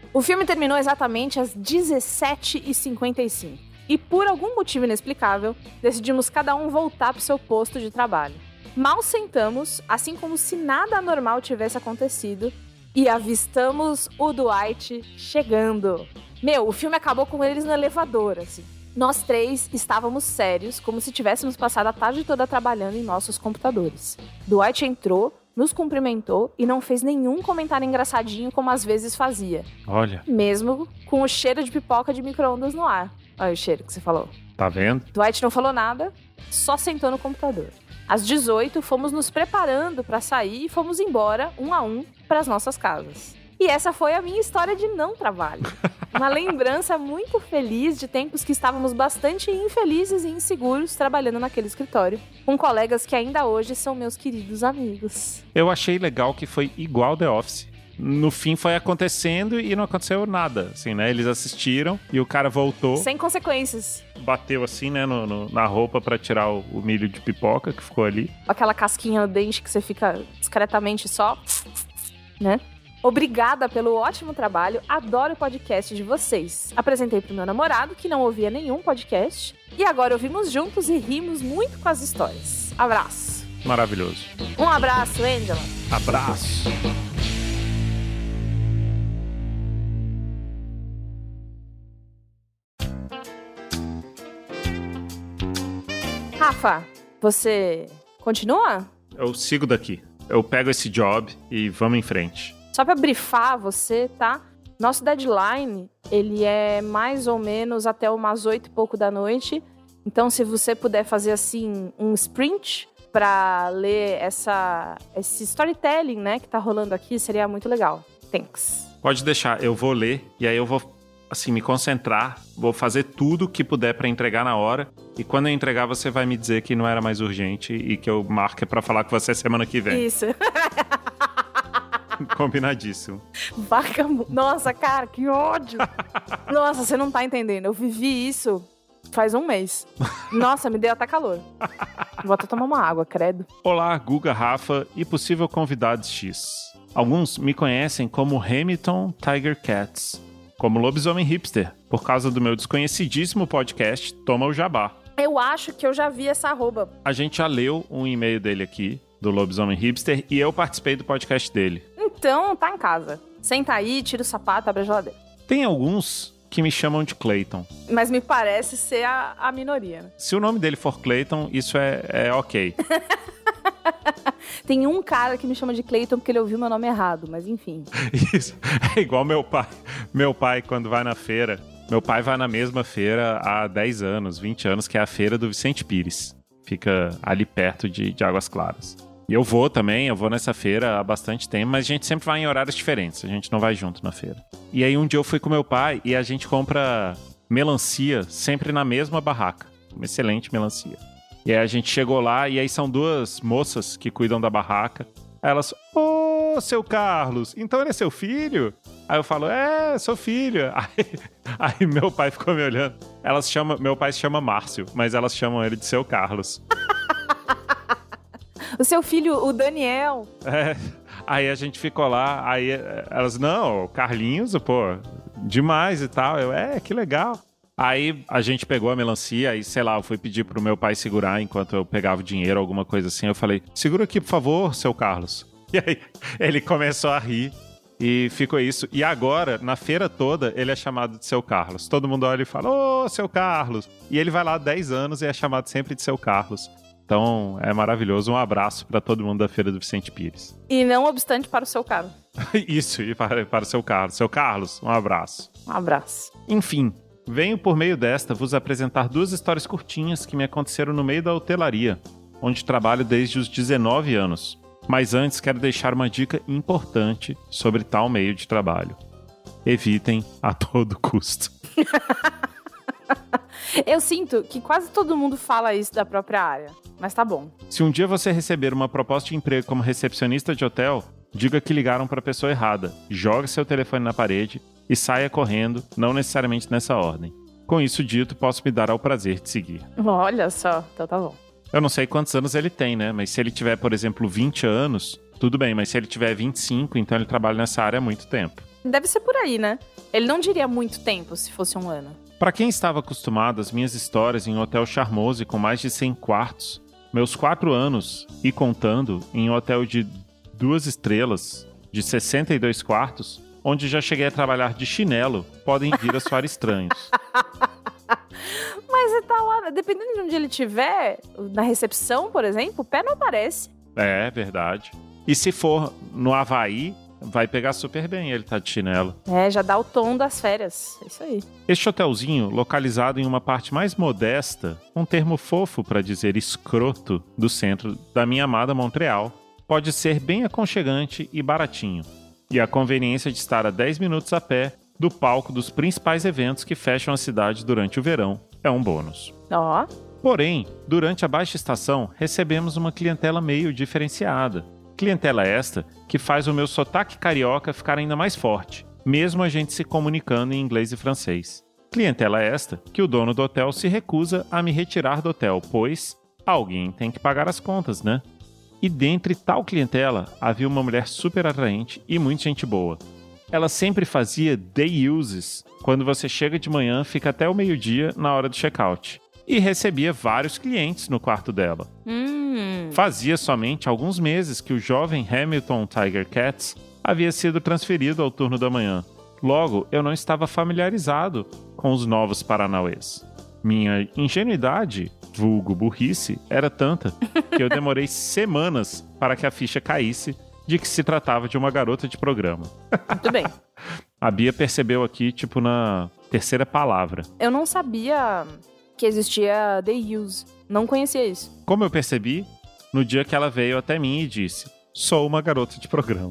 Speaker 2: O filme terminou exatamente às 17h55. E por algum motivo inexplicável, decidimos cada um voltar pro seu posto de trabalho. Mal sentamos, assim como se nada anormal tivesse acontecido, e avistamos o Dwight chegando. O filme acabou com eles no elevador, assim. Nós três estávamos sérios, como se tivéssemos passado a tarde toda trabalhando em nossos computadores. Dwight entrou, nos cumprimentou e não fez nenhum comentário engraçadinho como às vezes fazia.
Speaker 1: Olha.
Speaker 2: Mesmo com o cheiro de pipoca de micro-ondas no ar. Olha o cheiro que você falou.
Speaker 1: Tá vendo?
Speaker 2: Dwight não falou nada, só sentou no computador. Às 18, fomos nos preparando para sair e fomos embora, um a um, para as nossas casas. E essa foi a minha história de não trabalho. Uma lembrança muito feliz de tempos que estávamos bastante infelizes e inseguros trabalhando naquele escritório, com colegas que ainda hoje são meus queridos amigos.
Speaker 1: Eu achei legal que foi igual The Office. No fim foi acontecendo e não aconteceu nada, assim, né? Eles assistiram e o cara voltou.
Speaker 2: Sem consequências.
Speaker 1: Bateu assim, né, na roupa pra tirar o milho de pipoca que ficou ali.
Speaker 2: Aquela casquinha no dente que você fica discretamente só, né? Obrigada pelo ótimo trabalho, adoro o podcast de vocês. Apresentei pro meu namorado, que não ouvia nenhum podcast, e agora ouvimos juntos e rimos muito com as histórias. Abraço.
Speaker 1: Maravilhoso.
Speaker 2: Um abraço, Angela.
Speaker 1: Abraço.
Speaker 2: Rafa, você continua?
Speaker 1: Eu sigo daqui. Eu pego esse job e vamos em frente.
Speaker 2: Só pra brifar você, tá? Nosso deadline, ele é mais ou menos até umas 8 e pouco da noite. Então, se você puder fazer, assim, um sprint pra ler esse storytelling, né, que tá rolando aqui, seria muito legal. Thanks.
Speaker 1: Pode deixar, eu vou ler e aí eu vou, assim, me concentrar. Vou fazer tudo que puder pra entregar na hora. E quando eu entregar, você vai me dizer que não era mais urgente e que eu marque pra falar com você semana que vem.
Speaker 2: Isso.
Speaker 1: Combinadíssimo.
Speaker 2: Nossa, cara, que ódio. Nossa, você não tá entendendo. Eu vivi isso faz um mês. Nossa, me deu até calor. Vou até tomar uma água, credo.
Speaker 1: Olá, Guga, Rafa e possível convidado X. Alguns me conhecem como Hamilton Tiger Cats, como lobisomem hipster, por causa do meu desconhecidíssimo podcast Toma o Jabá.
Speaker 2: Eu acho que eu já vi essa arroba.
Speaker 1: A gente já leu um e-mail dele aqui, do lobisomem hipster, e eu participei do podcast dele.
Speaker 2: Então, tá em casa. Senta aí, tira o sapato, abre a geladeira.
Speaker 1: Tem alguns que me chamam de Clayton.
Speaker 2: Mas me parece ser a minoria, né?
Speaker 1: Se o nome dele for Clayton, isso é ok.
Speaker 2: Tem um cara que me chama de Clayton porque ele ouviu meu nome errado, mas enfim.
Speaker 1: Isso, é igual meu pai. Meu pai, quando vai na feira... Meu pai vai na mesma feira há 10 anos, 20 anos, que é a feira do Vicente Pires. Fica ali perto de Águas Claras. E eu vou também, eu vou nessa feira há bastante tempo, mas a gente sempre vai em horários diferentes, a gente não vai junto na feira. E aí um dia eu fui com meu pai e a gente compra melancia sempre na mesma barraca. Uma excelente melancia. E aí a gente chegou lá e aí são duas moças que cuidam da barraca. Aí elas, seu Carlos, então ele é seu filho? Aí eu falo, sou filho. Aí meu pai ficou me olhando. Meu pai se chama Márcio, mas elas chamam ele de seu Carlos.
Speaker 2: O seu filho, o Daniel.
Speaker 1: Aí a gente ficou lá, aí elas, não, Carlinhos, pô, demais e tal. Eu, que legal. Aí a gente pegou a melancia, aí, sei lá, eu fui pedir pro meu pai segurar enquanto eu pegava o dinheiro, alguma coisa assim. Eu falei, segura aqui, por favor, seu Carlos. E aí ele começou a rir e ficou isso. E agora, na feira toda, ele é chamado de seu Carlos. Todo mundo olha e fala, seu Carlos. E ele vai lá há 10 anos e é chamado sempre de seu Carlos. Então, é maravilhoso. Um abraço para todo mundo da Feira do Vicente Pires.
Speaker 2: E não obstante para o seu Carlos.
Speaker 1: Isso, e para o seu Carlos. Seu Carlos, um abraço.
Speaker 2: Um abraço.
Speaker 1: Enfim, venho por meio desta vos apresentar 2 histórias curtinhas que me aconteceram no meio da hotelaria, onde trabalho desde os 19 anos. Mas antes quero deixar uma dica importante sobre tal meio de trabalho. Evitem a todo custo.
Speaker 2: Eu sinto que quase todo mundo fala isso da própria área, mas tá bom.
Speaker 1: Se um dia você receber uma proposta de emprego como recepcionista de hotel, diga que ligaram para a pessoa errada, jogue seu telefone na parede e saia correndo, não necessariamente nessa ordem. Com isso dito, posso me dar ao prazer de seguir.
Speaker 2: Olha só, então tá bom.
Speaker 1: Eu não sei quantos anos ele tem, né? Mas se ele tiver, por exemplo, 20 anos, tudo bem. Mas se ele tiver 25, então ele trabalha nessa área há muito tempo.
Speaker 2: Deve ser por aí, né? Ele não diria muito tempo se fosse um ano.
Speaker 1: Para quem estava acostumado às minhas histórias em um hotel charmoso e com mais de 100 quartos, meus 4 anos, e contando, em um hotel de 2 estrelas, de 62 quartos, onde já cheguei a trabalhar de chinelo, podem vir a soar estranhos.
Speaker 2: Mas você tá lá, dependendo de onde ele estiver, na recepção, por exemplo, o pé não aparece.
Speaker 1: É, verdade. E se for no Havaí, vai pegar super bem ele tá de chinelo.
Speaker 2: É, já dá o tom das férias. É isso aí.
Speaker 1: Este hotelzinho, localizado em uma parte mais modesta, um termo fofo para dizer escroto, do centro da minha amada Montreal, pode ser bem aconchegante e baratinho. E a conveniência de estar a 10 minutos a pé do palco dos principais eventos que fecham a cidade durante o verão é um bônus.
Speaker 2: Ó.
Speaker 1: Porém, durante a baixa estação, recebemos uma clientela meio diferenciada. Clientela esta que faz o meu sotaque carioca ficar ainda mais forte, mesmo a gente se comunicando em inglês e francês. Clientela esta que o dono do hotel se recusa a me retirar do hotel, pois alguém tem que pagar as contas, né? E dentre tal clientela havia uma mulher super atraente e muito gente boa. Ela sempre fazia day uses, quando você chega de manhã, fica até o meio-dia na hora do check-out. E recebia vários clientes no quarto dela. Fazia somente alguns meses que o jovem Hamilton Tiger Cats havia sido transferido ao turno da manhã. Logo, eu não estava familiarizado com os novos paranauês. Minha ingenuidade, vulgo burrice, era tanta que eu demorei semanas para que a ficha caísse de que se tratava de uma garota de programa.
Speaker 2: Muito bem.
Speaker 1: A Bia percebeu aqui, tipo, na terceira palavra.
Speaker 2: Eu não sabia que existia day use. Não conhecia isso.
Speaker 1: Como eu percebi, no dia que ela veio até mim e disse: sou uma garota de programa.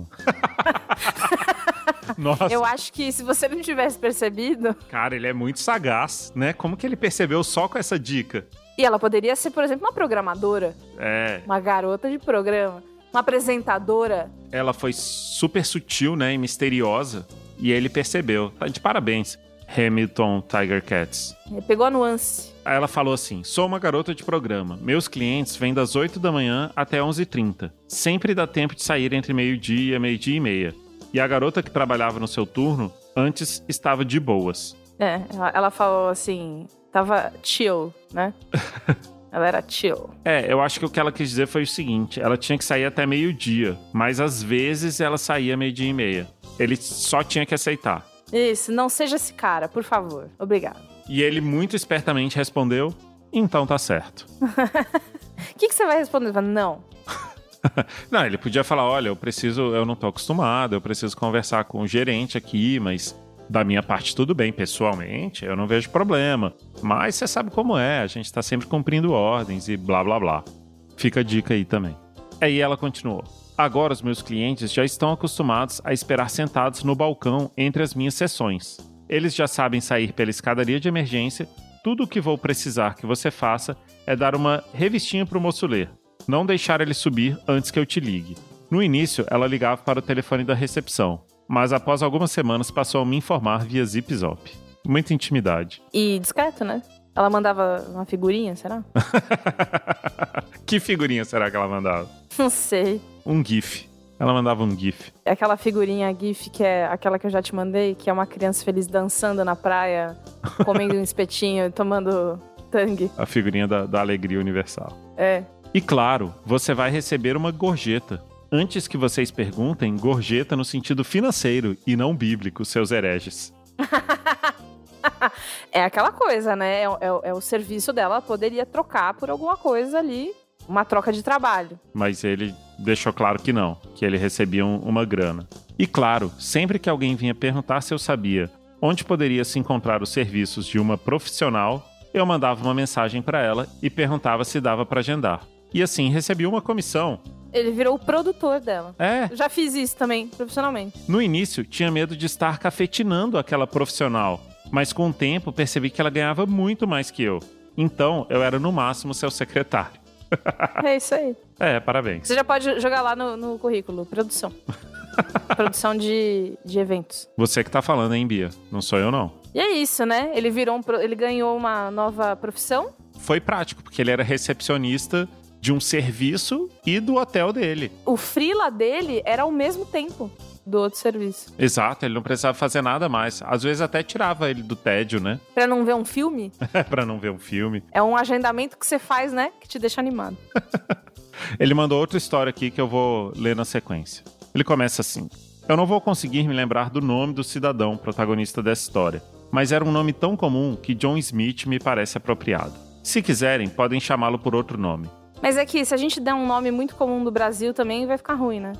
Speaker 1: Nossa.
Speaker 2: Eu acho que se você não tivesse percebido...
Speaker 1: Cara, ele é muito sagaz, né? Como que ele percebeu só com essa dica?
Speaker 2: E ela poderia ser, por exemplo, uma programadora.
Speaker 1: É.
Speaker 2: Uma garota de programa. Uma apresentadora.
Speaker 1: Ela foi super sutil, né? E misteriosa. E ele percebeu. Tá de parabéns, Hamilton Tiger Cats.
Speaker 2: Pegou a nuance.
Speaker 1: Aí ela falou assim: sou uma garota de programa. Meus clientes vêm das 8 da manhã até 11h30. Sempre dá tempo de sair entre meio-dia e meia. E a garota que trabalhava no seu turno, antes estava de boas.
Speaker 2: É, ela falou assim, tava chill, né? Ela era chill.
Speaker 1: É, eu acho que o que ela quis dizer foi o seguinte: ela tinha que sair até meio-dia, mas às vezes ela saía meio-dia e meia. Ele só tinha que aceitar.
Speaker 2: Isso, não seja esse cara, por favor. Obrigado.
Speaker 1: E ele muito espertamente respondeu: então tá certo.
Speaker 2: O que você vai responder? Não.
Speaker 1: Não, ele podia falar: olha, eu não tô acostumado, eu preciso conversar com o gerente aqui, mas da minha parte tudo bem, pessoalmente, eu não vejo problema. Mas você sabe como é, a gente tá sempre cumprindo ordens e blá blá blá. Fica a dica aí também. Aí ela continuou: agora os meus clientes já estão acostumados a esperar sentados no balcão entre as minhas sessões. Eles já sabem sair pela escadaria de emergência. Tudo o que vou precisar que você faça é dar uma revistinha pro moço ler. Não deixar ele subir antes que eu te ligue. No início, ela ligava para o telefone da recepção, mas após algumas semanas passou a me informar via Zip Zop. Muita intimidade.
Speaker 2: E discreto, né? Ela mandava uma figurinha, será?
Speaker 1: Que figurinha será que ela mandava?
Speaker 2: Não sei.
Speaker 1: Um GIF. Ela mandava um GIF.
Speaker 2: Aquela figurinha GIF que é aquela que eu já te mandei, que é uma criança feliz dançando na praia, comendo um espetinho, tomando tangue.
Speaker 1: A figurinha da alegria universal.
Speaker 2: É.
Speaker 1: E claro, você vai receber uma gorjeta. Antes que vocês perguntem, gorjeta no sentido financeiro e não bíblico, seus hereges.
Speaker 2: É aquela coisa, né? É o serviço dela, poderia trocar por alguma coisa ali, uma troca de trabalho.
Speaker 1: Mas ele deixou claro que não, que ele recebia uma grana. E claro, sempre que alguém vinha perguntar se eu sabia onde poderia se encontrar os serviços de uma profissional, eu mandava uma mensagem para ela e perguntava se dava para agendar. E assim, recebia uma comissão.
Speaker 2: Ele virou o produtor dela.
Speaker 1: É.
Speaker 2: Já fiz isso também, profissionalmente.
Speaker 1: No início, tinha medo de estar cafetinando aquela profissional, mas com o tempo percebi que ela ganhava muito mais que eu. Então, eu era no máximo seu secretário.
Speaker 2: É isso aí.
Speaker 1: É, parabéns.
Speaker 2: Você já pode jogar lá no currículo, produção. Produção de eventos.
Speaker 1: Você que tá falando, hein, Bia? Não sou eu, não.
Speaker 2: E é isso, né? Ele ganhou uma nova profissão.
Speaker 1: Foi prático, porque ele era recepcionista de um serviço e do hotel dele.
Speaker 2: O freela dele era ao mesmo tempo do outro serviço.
Speaker 1: Exato, ele não precisava fazer nada mais. Às vezes até tirava ele do tédio, né?
Speaker 2: Pra não ver um filme?
Speaker 1: Pra não ver um filme.
Speaker 2: É um agendamento que você faz, né? Que te deixa animado.
Speaker 1: Ele mandou outra história aqui que eu vou ler na sequência. Ele começa assim: eu não vou conseguir me lembrar do nome do cidadão protagonista dessa história, mas era um nome tão comum que John Smith me parece apropriado. Se quiserem, podem chamá-lo por outro nome.
Speaker 2: Mas é que se a gente der um nome muito comum do Brasil também vai ficar ruim, né?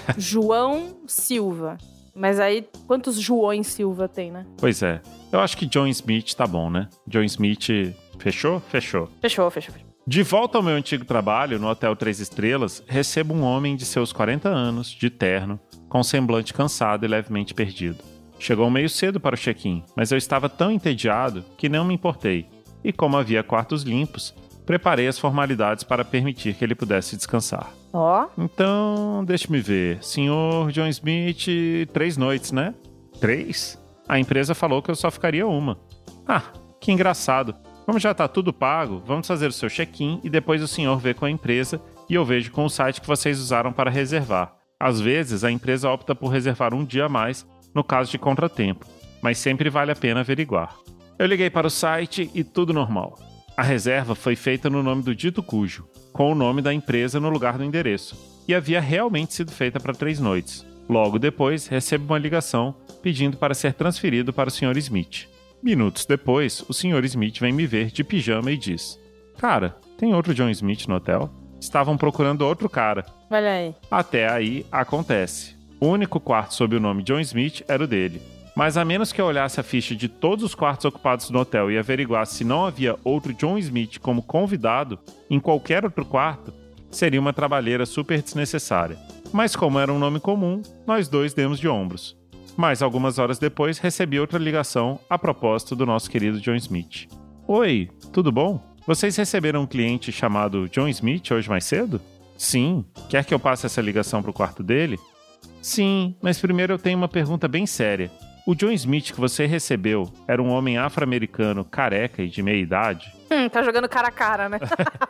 Speaker 2: João Silva. Mas aí, quantos Joões Silva tem, né?
Speaker 1: Pois é. Eu acho que John Smith tá bom, né? John Smith... Fechou? Fechou.
Speaker 2: Fechou.
Speaker 1: De volta ao meu antigo trabalho, no Hotel 3 Estrelas, recebo um homem de seus 40 anos, de terno, com semblante cansado e levemente perdido. Chegou meio cedo para o check-in, mas eu estava tão entediado que não me importei. E como havia quartos limpos, preparei as formalidades para permitir que ele pudesse descansar.
Speaker 2: Ó.
Speaker 1: Então, deixe-me ver. Senhor John Smith, 3 noites, né? 3? A empresa falou que eu só ficaria uma. Ah, que engraçado. Como já tá tudo pago, vamos fazer o seu check-in e depois o senhor vê com a empresa e eu vejo com o site que vocês usaram para reservar. Às vezes, a empresa opta por reservar um dia a mais, no caso de contratempo, mas sempre vale a pena averiguar. Eu liguei para o site e tudo normal. A reserva foi feita no nome do dito cujo, com o nome da empresa no lugar do endereço, e havia realmente sido feita para 3 noites. Logo depois, recebo uma ligação pedindo para ser transferido para o Sr. Smith. Minutos depois, o Sr. Smith vem me ver de pijama e diz: cara, tem outro John Smith no hotel? Estavam procurando outro cara.
Speaker 2: Olha aí.
Speaker 1: Até aí, acontece. O único quarto sob o nome John Smith era o dele. Mas a menos que eu olhasse a ficha de todos os quartos ocupados no hotel e averiguasse se não havia outro John Smith como convidado em qualquer outro quarto, seria uma trabalheira super desnecessária. Mas como era um nome comum, nós dois demos de ombros. Mas algumas horas depois recebi outra ligação a propósito do nosso querido John Smith. Oi, tudo bom? Vocês receberam um cliente chamado John Smith hoje mais cedo? Sim. Quer que eu passe essa ligação para o quarto dele? Sim, mas primeiro eu tenho uma pergunta bem séria. O John Smith que você recebeu era um homem afro-americano, careca e de meia idade?
Speaker 2: Tá jogando cara a cara, né?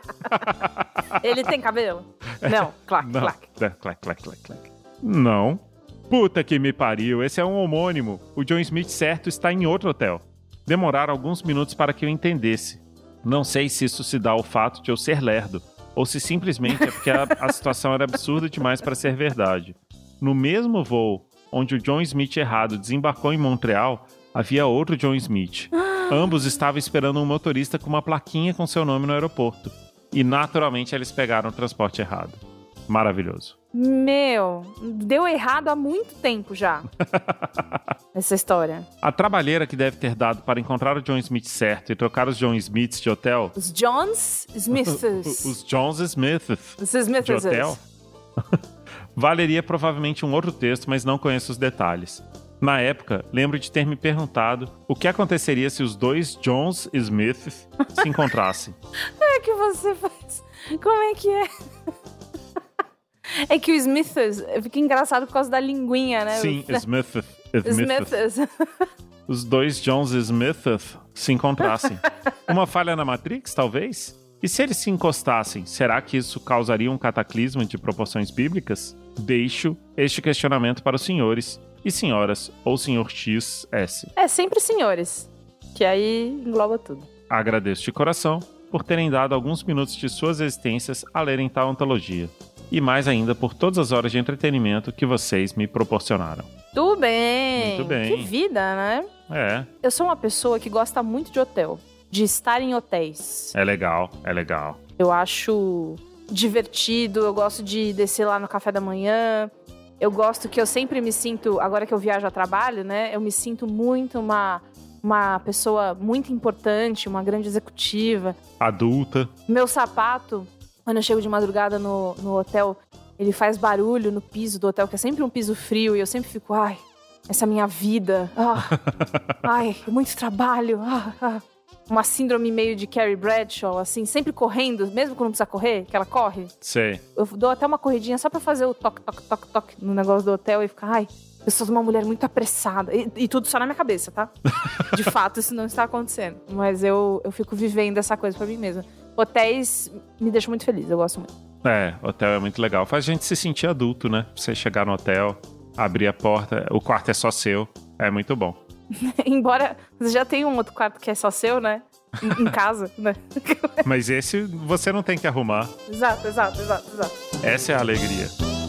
Speaker 2: Ele tem cabelo? Não, clac.
Speaker 1: Não. Puta que me pariu, esse é um homônimo. O John Smith certo está em outro hotel. Demoraram alguns minutos para que eu entendesse. Não sei se isso se dá ao fato de eu ser lerdo, ou se simplesmente é porque a situação era absurda demais para ser verdade. No mesmo voo onde o John Smith errado desembarcou em Montreal, havia outro John Smith. Ambos estavam esperando um motorista com uma plaquinha com seu nome no aeroporto. E naturalmente eles pegaram o transporte errado. Maravilhoso.
Speaker 2: Meu, deu errado há muito tempo já. Essa história.
Speaker 1: A trabalheira que deve ter dado para encontrar o John Smith certo e trocar os John Smiths de hotel...
Speaker 2: Os Johns Smiths.
Speaker 1: Os Johns Smiths
Speaker 2: Os Smiths.
Speaker 1: de hotel... Valeria provavelmente um outro texto, mas não conheço os detalhes. Na época, lembro de ter me perguntado o que aconteceria se os dois Johns Smiths se encontrassem.
Speaker 2: É que você faz... Como é que é? É que o Smiths fica engraçado por causa da linguinha, né?
Speaker 1: Sim, Smiths.
Speaker 2: Smiths.
Speaker 1: Os dois Johns Smiths se encontrassem. Uma falha na Matrix, talvez? E se eles se encostassem, será que isso causaria um cataclisma de proporções bíblicas? Deixo este questionamento para os senhores e senhoras, ou senhor XS.
Speaker 2: É sempre senhores, que aí engloba tudo.
Speaker 1: Agradeço de coração por terem dado alguns minutos de suas existências a lerem tal antologia. E mais ainda por todas as horas de entretenimento que vocês me proporcionaram.
Speaker 2: Tudo bem.
Speaker 1: Muito bem.
Speaker 2: Que vida, né?
Speaker 1: É.
Speaker 2: Eu sou uma pessoa que gosta muito de hotel, de estar em hotéis.
Speaker 1: É legal, é legal.
Speaker 2: Eu acho divertido, eu gosto de descer lá no café da manhã. Eu gosto que eu sempre me sinto, agora que eu viajo a trabalho, né? Eu me sinto muito uma pessoa muito importante, uma grande executiva.
Speaker 1: Adulta.
Speaker 2: Meu sapato, quando eu chego de madrugada no hotel, ele faz barulho no piso do hotel, que é sempre um piso frio, e eu sempre fico, ai, essa é a minha vida. Ai, muito trabalho. Uma síndrome meio de Carrie Bradshaw, assim, sempre correndo, mesmo quando não precisa correr, que ela corre.
Speaker 1: Sei.
Speaker 2: Eu dou até uma corridinha só pra fazer o toque, toque, toque, toque no negócio do hotel e ficar, ai, eu sou uma mulher muito apressada. E tudo só na minha cabeça, tá? De fato, isso não está acontecendo. Mas eu fico vivendo essa coisa pra mim mesma. Hotéis me deixam muito feliz, eu gosto muito.
Speaker 1: Hotel é muito legal. Faz a gente se sentir adulto, né? Você chegar no hotel, abrir a porta, o quarto é só seu. É muito bom.
Speaker 2: Embora você já tenha um outro quarto que é só seu, né? Em casa, né?
Speaker 1: Mas esse você não tem que arrumar.
Speaker 2: Exato.
Speaker 1: Essa é a alegria.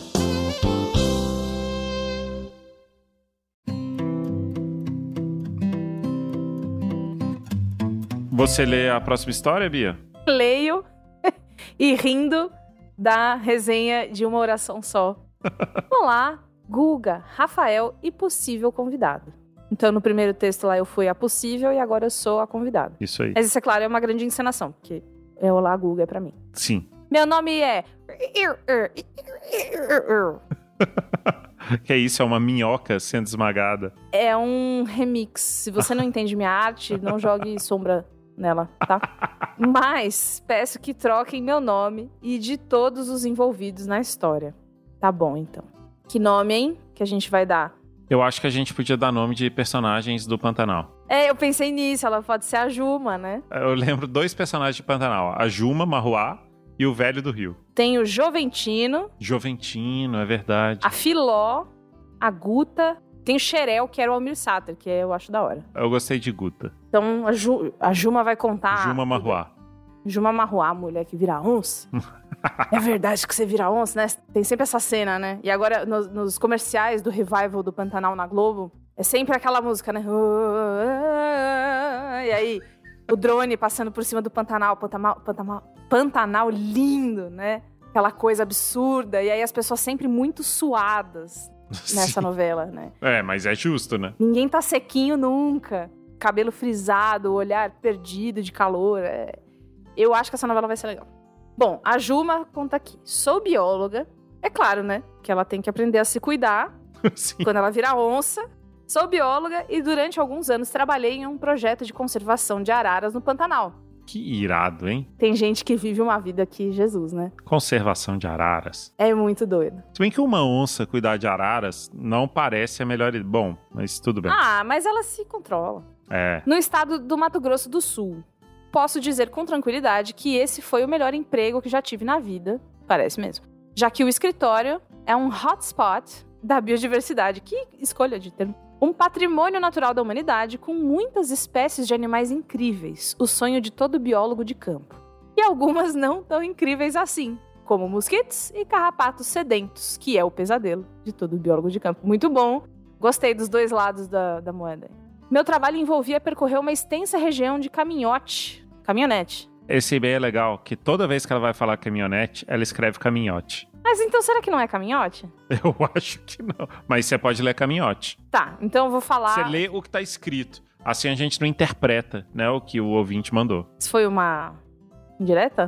Speaker 1: Você lê a próxima história, Bia?
Speaker 2: Leio e rindo da resenha de Uma Oração Só. Olá, Guga, Rafael e possível convidado. Então, no primeiro texto lá eu fui a possível e agora eu sou a convidada.
Speaker 1: Isso aí.
Speaker 2: Mas isso, é claro, é uma grande encenação, porque é Olá, Guga, é pra mim.
Speaker 1: Sim.
Speaker 2: Meu nome é...
Speaker 1: Que isso, é uma minhoca sendo esmagada.
Speaker 2: É um remix. Se você não entende minha arte, não jogue sombra nela, tá? Mas peço que troquem meu nome e de todos os envolvidos na história. Tá bom, então. Que nome, hein? Que a gente vai dar?
Speaker 1: Eu acho que a gente podia dar nome de personagens do Pantanal.
Speaker 2: Eu pensei nisso. Ela pode ser a Juma, né?
Speaker 1: Eu lembro 2 personagens de Pantanal. A Juma, Marruá e o Velho do Rio.
Speaker 2: Tem o Joventino.
Speaker 1: Joventino, é verdade.
Speaker 2: A Filó. A Guta. Tem o Xerel, que era o Almir Sater, que eu acho da hora.
Speaker 1: Eu gostei de Guta.
Speaker 2: Então a Juma vai contar...
Speaker 1: Juma Marruá.
Speaker 2: Juma Marruá, mulher que vira onça. É verdade que você vira onça, né? Tem sempre essa cena, né? E agora, nos comerciais do revival do Pantanal na Globo, é sempre aquela música, né? E aí, o drone passando por cima do Pantanal. Pantanal lindo, né? Aquela coisa absurda. E aí as pessoas sempre muito suadas nessa novela, né?
Speaker 1: Mas é justo, né?
Speaker 2: Ninguém tá sequinho nunca. Cabelo frisado, olhar perdido de calor. Eu acho que essa novela vai ser legal. Bom, a Juma conta aqui. Sou bióloga. É claro, né? Que ela tem que aprender a se cuidar.
Speaker 1: Sim.
Speaker 2: Quando ela virar onça. Sou bióloga e durante alguns anos trabalhei em um projeto de conservação de araras no Pantanal.
Speaker 1: Que irado, hein?
Speaker 2: Tem gente que vive uma vida que Jesus, né?
Speaker 1: Conservação de araras.
Speaker 2: É muito doido.
Speaker 1: Se bem que uma onça cuidar de araras não parece a melhor... Bom, mas tudo bem.
Speaker 2: Mas ela se controla.
Speaker 1: É.
Speaker 2: No estado do Mato Grosso do Sul. Posso dizer com tranquilidade que esse foi o melhor emprego que já tive na vida. Parece mesmo. Já que o escritório é um hotspot da biodiversidade. Que escolha de termo. Um patrimônio natural da humanidade com muitas espécies de animais incríveis. O sonho de todo biólogo de campo. E algumas não tão incríveis assim. Como mosquitos e carrapatos sedentos. Que é o pesadelo de todo biólogo de campo. Muito bom. Gostei dos 2 lados da moeda. Meu trabalho envolvia percorrer uma extensa região de caminhonete.
Speaker 1: Esse e-mail é legal, que toda vez que ela vai falar caminhonete, ela escreve caminhote.
Speaker 2: Mas então será que não é caminhote?
Speaker 1: Eu acho que não. Mas você pode ler caminhote.
Speaker 2: Tá, então eu vou falar...
Speaker 1: Você lê o que tá escrito. Assim a gente não interpreta, né, o que o ouvinte mandou.
Speaker 2: Isso foi uma indireta?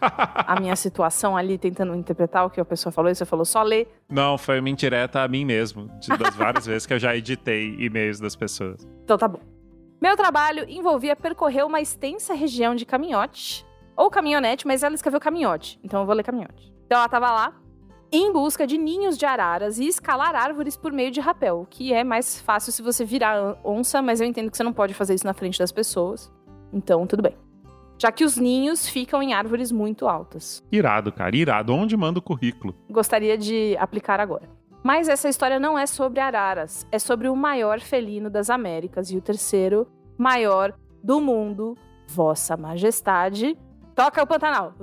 Speaker 2: A minha situação ali tentando interpretar o que a pessoa falou e você falou só lê?
Speaker 1: Não, foi uma indireta a mim mesmo. Das várias vezes que eu já editei e-mails das pessoas.
Speaker 2: Então tá bom. Meu trabalho envolvia percorrer uma extensa região de caminhote. Ou caminhonete, mas ela escreveu caminhote. Então eu vou ler caminhote. Então ela tava lá em busca de ninhos de araras e escalar árvores por meio de rapel. O que é mais fácil se você virar onça, mas eu entendo que você não pode fazer isso na frente das pessoas. Então tudo bem. Já que os ninhos ficam em árvores muito altas.
Speaker 1: Irado, cara, irado. Onde manda o currículo?
Speaker 2: Gostaria de aplicar agora. Mas essa história não é sobre araras. É sobre o maior felino das Américas e o terceiro maior do mundo. Vossa Majestade. Toca o Pantanal.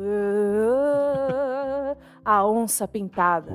Speaker 2: A onça pintada.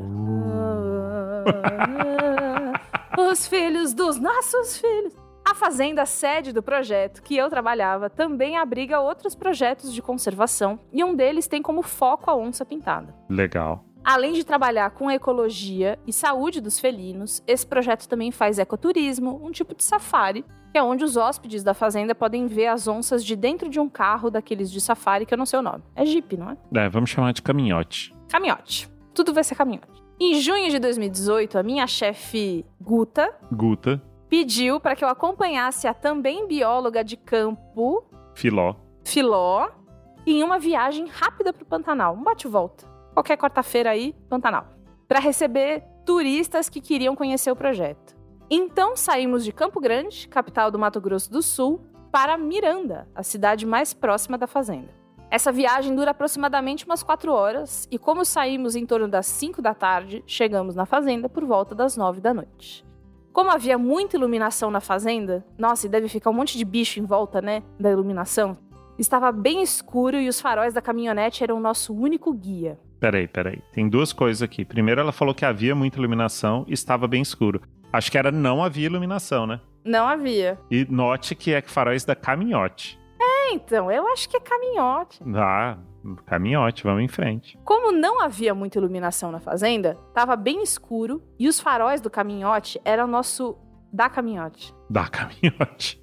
Speaker 2: Os filhos dos nossos filhos. A fazenda sede do projeto que eu trabalhava também abriga outros projetos de conservação e um deles tem como foco a onça pintada.
Speaker 1: Legal.
Speaker 2: Além de trabalhar com ecologia e saúde dos felinos, esse projeto também faz ecoturismo, um tipo de safari, que é onde os hóspedes da fazenda podem ver as onças de dentro de um carro daqueles de safari, que eu não sei o nome. É Jeep, não é?
Speaker 1: Vamos chamar de caminhote.
Speaker 2: Caminhote. Tudo vai ser caminhote. Em junho de 2018, a minha chefe Guta pediu para que eu acompanhasse a também bióloga de campo Filó em uma viagem rápida para o Pantanal. Um bate-volta. Qualquer quarta-feira aí, Pantanal. Para receber turistas que queriam conhecer o projeto. Então saímos de Campo Grande, capital do Mato Grosso do Sul, para Miranda, a cidade mais próxima da fazenda. Essa viagem dura aproximadamente umas 4 horas e como saímos em torno das 5 da tarde, chegamos na fazenda por volta das 9 da noite. Como havia muita iluminação na fazenda, nossa, e deve ficar um monte de bicho em volta, né, da iluminação, estava bem escuro e os faróis da caminhonete eram o nosso único guia.
Speaker 1: Peraí. Tem duas coisas aqui. Primeiro, ela falou que havia muita iluminação e estava bem escuro. Acho que não havia iluminação, né?
Speaker 2: Não havia.
Speaker 1: E note que é faróis da caminhote.
Speaker 2: Então, eu acho que é caminhote.
Speaker 1: Ah, caminhote, vamos em frente.
Speaker 2: Como não havia muita iluminação na fazenda, estava bem escuro e os faróis do caminhote eram o nosso da caminhote.
Speaker 1: Da caminhote.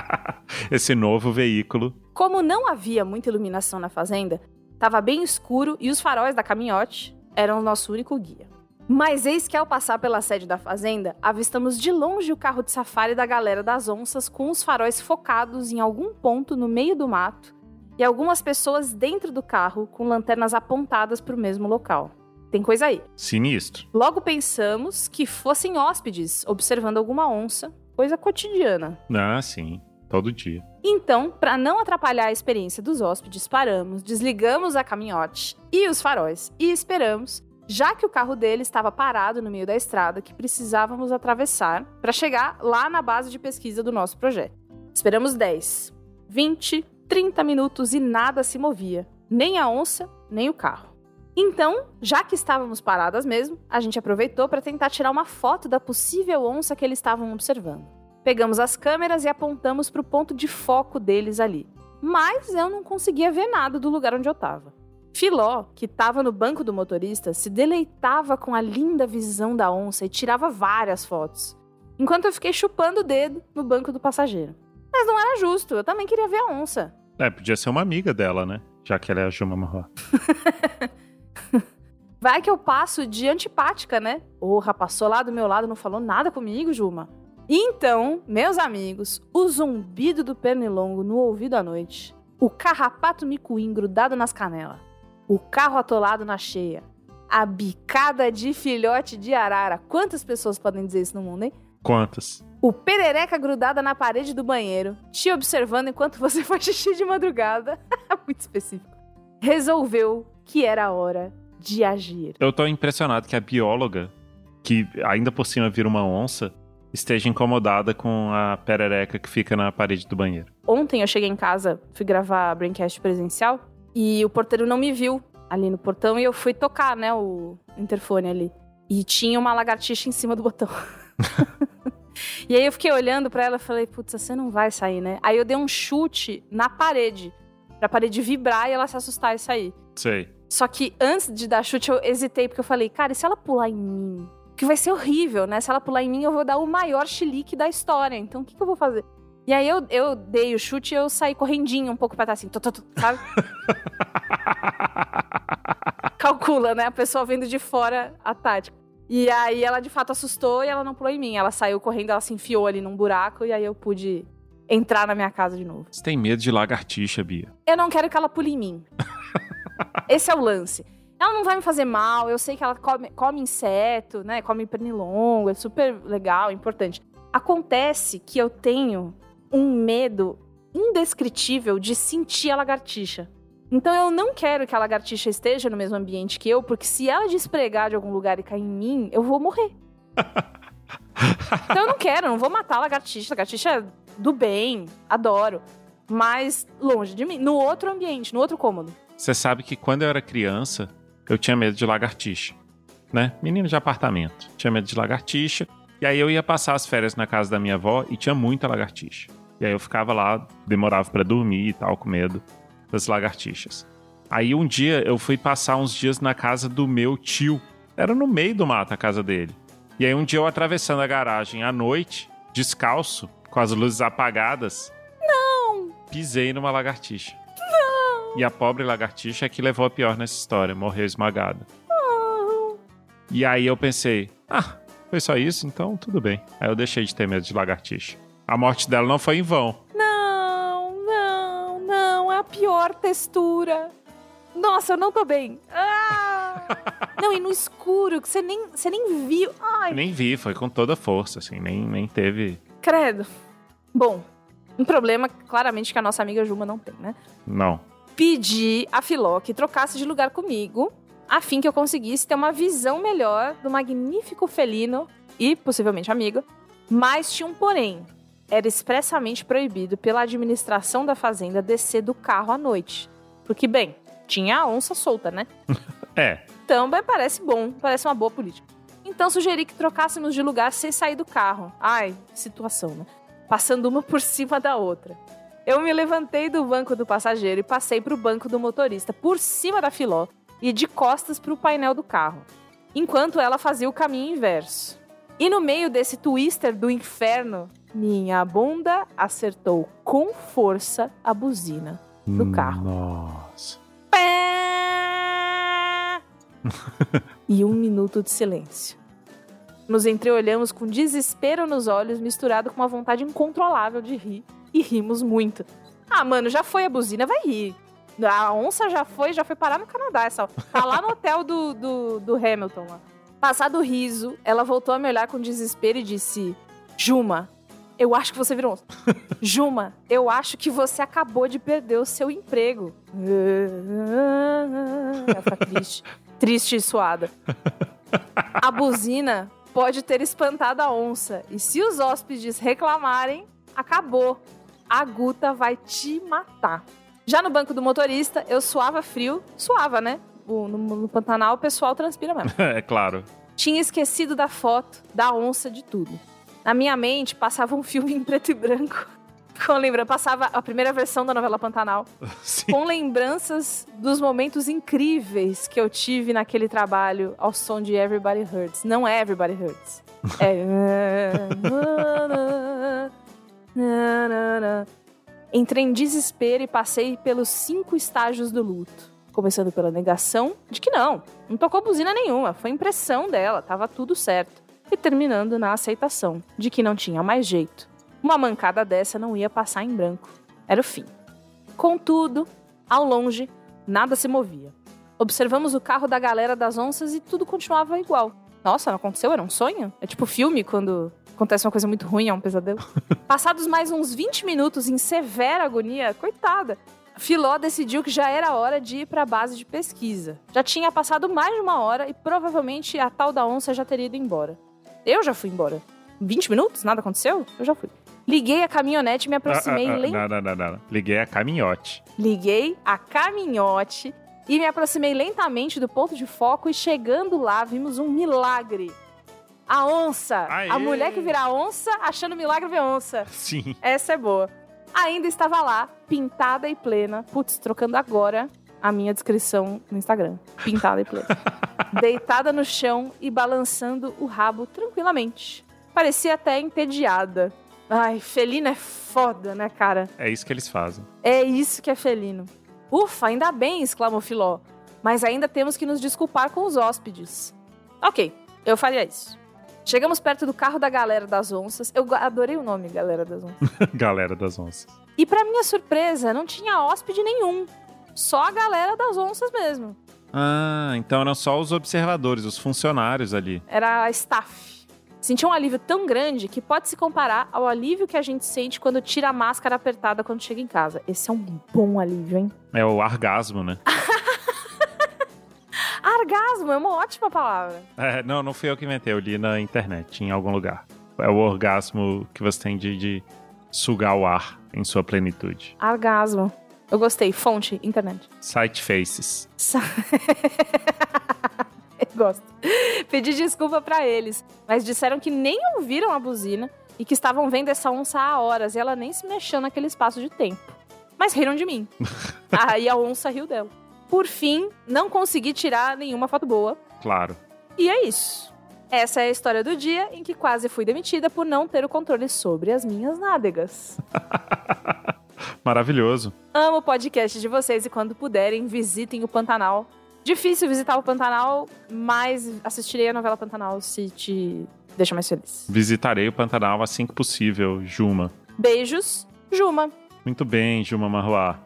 Speaker 1: Esse novo veículo.
Speaker 2: Como não havia muita iluminação na fazenda, estava bem escuro e os faróis da caminhote eram o nosso único guia. Mas eis que ao passar pela sede da fazenda, avistamos de longe o carro de safari da galera das onças com os faróis focados em algum ponto no meio do mato e algumas pessoas dentro do carro com lanternas apontadas para o mesmo local. Tem coisa aí.
Speaker 1: Sinistro.
Speaker 2: Logo pensamos que fossem hóspedes observando alguma onça, coisa cotidiana.
Speaker 1: Ah, sim. Todo dia.
Speaker 2: Então, para não atrapalhar a experiência dos hóspedes, paramos, desligamos a caminhote e os faróis e esperamos, já que o carro dele estava parado no meio da estrada que precisávamos atravessar para chegar lá na base de pesquisa do nosso projeto. Esperamos 10, 20, 30 minutos e nada se movia, nem a onça, nem o carro. Então, já que estávamos paradas mesmo, a gente aproveitou para tentar tirar uma foto da possível onça que eles estavam observando. Pegamos as câmeras e apontamos para o ponto de foco deles ali. Mas eu não conseguia ver nada do lugar onde eu estava. Filó, que estava no banco do motorista, se deleitava com a linda visão da onça e tirava várias fotos, enquanto eu fiquei chupando o dedo no banco do passageiro. Mas não era justo, eu também queria ver a onça.
Speaker 1: Podia ser uma amiga dela, né? Já que ela é a Juma Marró.
Speaker 2: Vai que eu passo de antipática, né? Porra, passou lá do meu lado e não falou nada comigo, Juma. Então, meus amigos, o zumbido do pernilongo no ouvido à noite, o carrapato micuim grudado nas canelas, o carro atolado na cheia, a bicada de filhote de arara. Quantas pessoas podem dizer isso no mundo, hein?
Speaker 1: Quantas?
Speaker 2: O perereca grudada na parede do banheiro, te observando enquanto você faz xixi de madrugada. Muito específico. Resolveu que era hora de agir.
Speaker 1: Eu tô impressionado que a bióloga, que ainda por cima vira uma onça, esteja incomodada com a perereca que fica na parede do banheiro.
Speaker 2: Ontem eu cheguei em casa, fui gravar a Braincast presencial e o porteiro não me viu ali no portão e eu fui tocar, né, o interfone ali. E tinha uma lagartixa em cima do botão. E aí eu fiquei olhando pra ela e falei, putz, você não vai sair, né? Aí eu dei um chute na parede, pra parede vibrar e ela se assustar e sair.
Speaker 1: Sei.
Speaker 2: Só que antes de dar chute eu hesitei, porque eu falei, cara, e se ela pular em mim? Que vai ser horrível, né? Se ela pular em mim, eu vou dar o maior chilique da história. Então, o que eu vou fazer? E aí, eu dei o chute e eu saí correndinho um pouco pra trás, assim, sabe? Calcula, né? A pessoa vendo de fora a tática. E aí, ela de fato assustou e ela não pulou em mim. Ela saiu correndo, ela se enfiou ali num buraco e aí eu pude entrar na minha casa de novo.
Speaker 1: Você tem medo de lagartixa, Bia?
Speaker 2: Eu não quero que ela pule em mim. Esse é o lance. Ela não vai me fazer mal, eu sei que ela come inseto, né? Come pernilongo, é super legal, importante. Acontece que eu tenho um medo indescritível de sentir a lagartixa. Então eu não quero que a lagartixa esteja no mesmo ambiente que eu, porque se ela despregar de algum lugar e cair em mim, eu vou morrer. Então eu não quero, não vou matar a lagartixa. A lagartixa é do bem, adoro. Mas longe de mim, no outro ambiente, no outro cômodo.
Speaker 1: Você sabe que quando eu era criança, eu tinha medo de lagartixa, né? Menino de apartamento. Tinha medo de lagartixa. E aí eu ia passar as férias na casa da minha avó e tinha muita lagartixa. E aí eu ficava lá, demorava pra dormir e tal, com medo das lagartixas. Aí um dia eu fui passar uns dias na casa do meu tio. Era no meio do mato a casa dele. E aí um dia eu atravessando a garagem à noite, descalço, com as luzes apagadas.
Speaker 2: Não!
Speaker 1: Pisei numa lagartixa.
Speaker 2: Não!
Speaker 1: E a pobre lagartixa é que levou a pior nessa história, morreu esmagada.
Speaker 2: Não!
Speaker 1: E aí eu pensei, foi só isso? Então tudo bem. Aí eu deixei de ter medo de lagartixa. A morte dela não foi em vão.
Speaker 2: Não, é a pior textura. Nossa, eu não tô bem. Não, e no escuro, que você nem viu. Ai.
Speaker 1: Nem vi, foi com toda força, assim, nem teve...
Speaker 2: Credo. Bom, um problema claramente que a nossa amiga Juma não tem, né?
Speaker 1: Não.
Speaker 2: Pedi a Filó que trocasse de lugar comigo, a fim que eu conseguisse ter uma visão melhor do magnífico felino e, possivelmente, amigo. Mas tinha um porém. Era expressamente proibido pela administração da fazenda descer do carro à noite. Porque, bem, tinha a onça solta, né? Então, parece bom, parece uma boa política. Então, sugeri que trocássemos de lugar sem sair do carro. Ai, situação, né? Passando uma por cima da outra. Eu me levantei do banco do passageiro e passei pro banco do motorista, por cima da Filó e de costas pro painel do carro, enquanto ela fazia o caminho inverso. E no meio desse twister do inferno, minha bunda acertou com força a buzina do carro.
Speaker 1: Nossa.
Speaker 2: Pé! E 1 minuto de silêncio. Nos entreolhamos com desespero nos olhos, misturado com uma vontade incontrolável de rir. E rimos muito. Ah, mano, já foi a buzina, vai rir. A onça já foi parar no Canadá. Tá lá no hotel do Hamilton lá. Passado o riso, ela voltou a me olhar com desespero e disse: Juma, eu acho que você virou onça. Juma, eu acho que você acabou de perder o seu emprego. Ela tá triste e suada. A buzina pode ter espantado a onça. E se os hóspedes reclamarem, acabou. A Guta vai te matar. Já no banco do motorista, eu suava frio. Suava, né? No Pantanal, o pessoal transpira mesmo.
Speaker 1: É claro.
Speaker 2: Tinha esquecido da foto, da onça, de tudo. Na minha mente, passava um filme em preto e branco. Passava a primeira versão da novela Pantanal.
Speaker 1: Sim.
Speaker 2: Com lembranças dos momentos incríveis que eu tive naquele trabalho ao som de Everybody Hurts. Não é Everybody Hurts. Entrei em desespero e passei pelos 5 estágios do luto. Começando pela negação de que não tocou buzina nenhuma, foi impressão dela, tava tudo certo. E terminando na aceitação de que não tinha mais jeito. Uma mancada dessa não ia passar em branco. Era o fim. Contudo, ao longe, nada se movia. Observamos o carro da galera das onças e tudo continuava igual. Nossa, não aconteceu? Era um sonho? É tipo filme quando acontece uma coisa muito ruim, é um pesadelo. Passados mais uns 20 minutos em severa agonia, coitada, Filó decidiu que já era hora de ir para a base de pesquisa. Já tinha passado mais de 1 hora e provavelmente a tal da onça já teria ido embora. Eu já fui embora. 20 minutos? Nada aconteceu? Eu já fui. Liguei a caminhonete e me aproximei...
Speaker 1: Não. Liguei a caminhote.
Speaker 2: Liguei a caminhote e me aproximei lentamente do ponto de foco e chegando lá vimos um milagre. A onça!
Speaker 1: Aê!
Speaker 2: A mulher que vira onça achando milagre ver onça.
Speaker 1: Sim.
Speaker 2: Essa é boa. Ainda estava lá, pintada e plena. Putz, trocando agora a minha descrição no Instagram. Pintada e plena. Deitada no chão e balançando o rabo tranquilamente. Parecia até entediada. Ai, felino é foda, né, cara?
Speaker 1: É isso que eles fazem.
Speaker 2: É isso que é felino. Ufa, ainda bem, exclamou Filó. Mas ainda temos que nos desculpar com os hóspedes. Ok, eu faria isso. Chegamos perto do carro da Galera das Onças. Eu adorei o nome, Galera das Onças.
Speaker 1: Galera das Onças.
Speaker 2: E pra minha surpresa, não tinha hóspede nenhum. Só a Galera das Onças mesmo.
Speaker 1: Ah, então eram só os observadores, os funcionários ali.
Speaker 2: Era a staff. Senti um alívio tão grande que pode se comparar ao alívio que a gente sente quando tira a máscara apertada quando chega em casa. Esse é um bom alívio, hein?
Speaker 1: É o orgasmo, né?
Speaker 2: Orgasmo é uma ótima palavra.
Speaker 1: Não fui eu que inventei, eu li na internet, em algum lugar. É o orgasmo que você tem de sugar o ar em sua plenitude.
Speaker 2: Orgasmo. Eu gostei. Fonte, internet.
Speaker 1: Site Faces.
Speaker 2: Eu gosto. Pedi desculpa pra eles, mas disseram que nem ouviram a buzina e que estavam vendo essa onça há horas e ela nem se mexeu naquele espaço de tempo. Mas riram de mim. Aí a onça riu dela. Por fim, não consegui tirar nenhuma foto boa.
Speaker 1: Claro.
Speaker 2: E é isso. Essa é a história do dia em que quase fui demitida por não ter o controle sobre as minhas nádegas.
Speaker 1: Maravilhoso.
Speaker 2: Amo o podcast de vocês e quando puderem, visitem o Pantanal. Difícil visitar o Pantanal, mas assistirei a novela Pantanal se te deixa mais feliz.
Speaker 1: Visitarei o Pantanal assim que possível, Juma.
Speaker 2: Beijos, Juma.
Speaker 1: Muito bem, Juma Marruá.